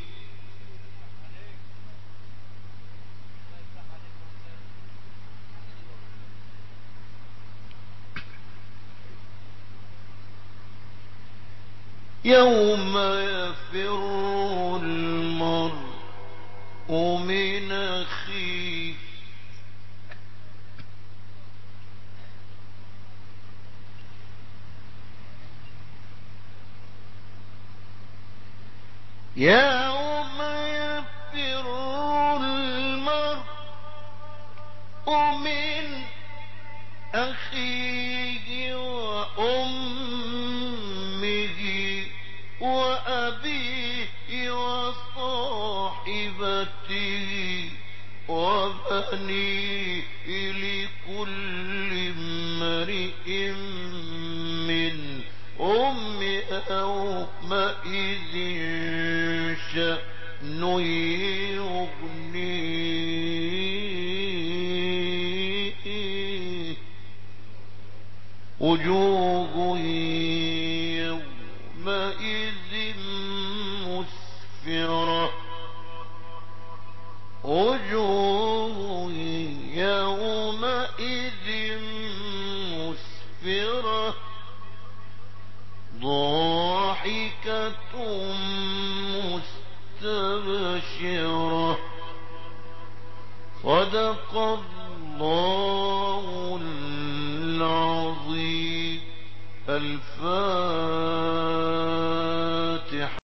يوم يفر المرء من أخيه يوم يفر المرء من أخيه وأمه وأبيه وصاحبته وبنيه لكل امرئ منهم يومئذ شأن يغنيه. وجوه يومئذ مسفرة وجوه يومئذ مسفرة ضاحكة مستبشرة. صدق الله العظيم. الفاتحة.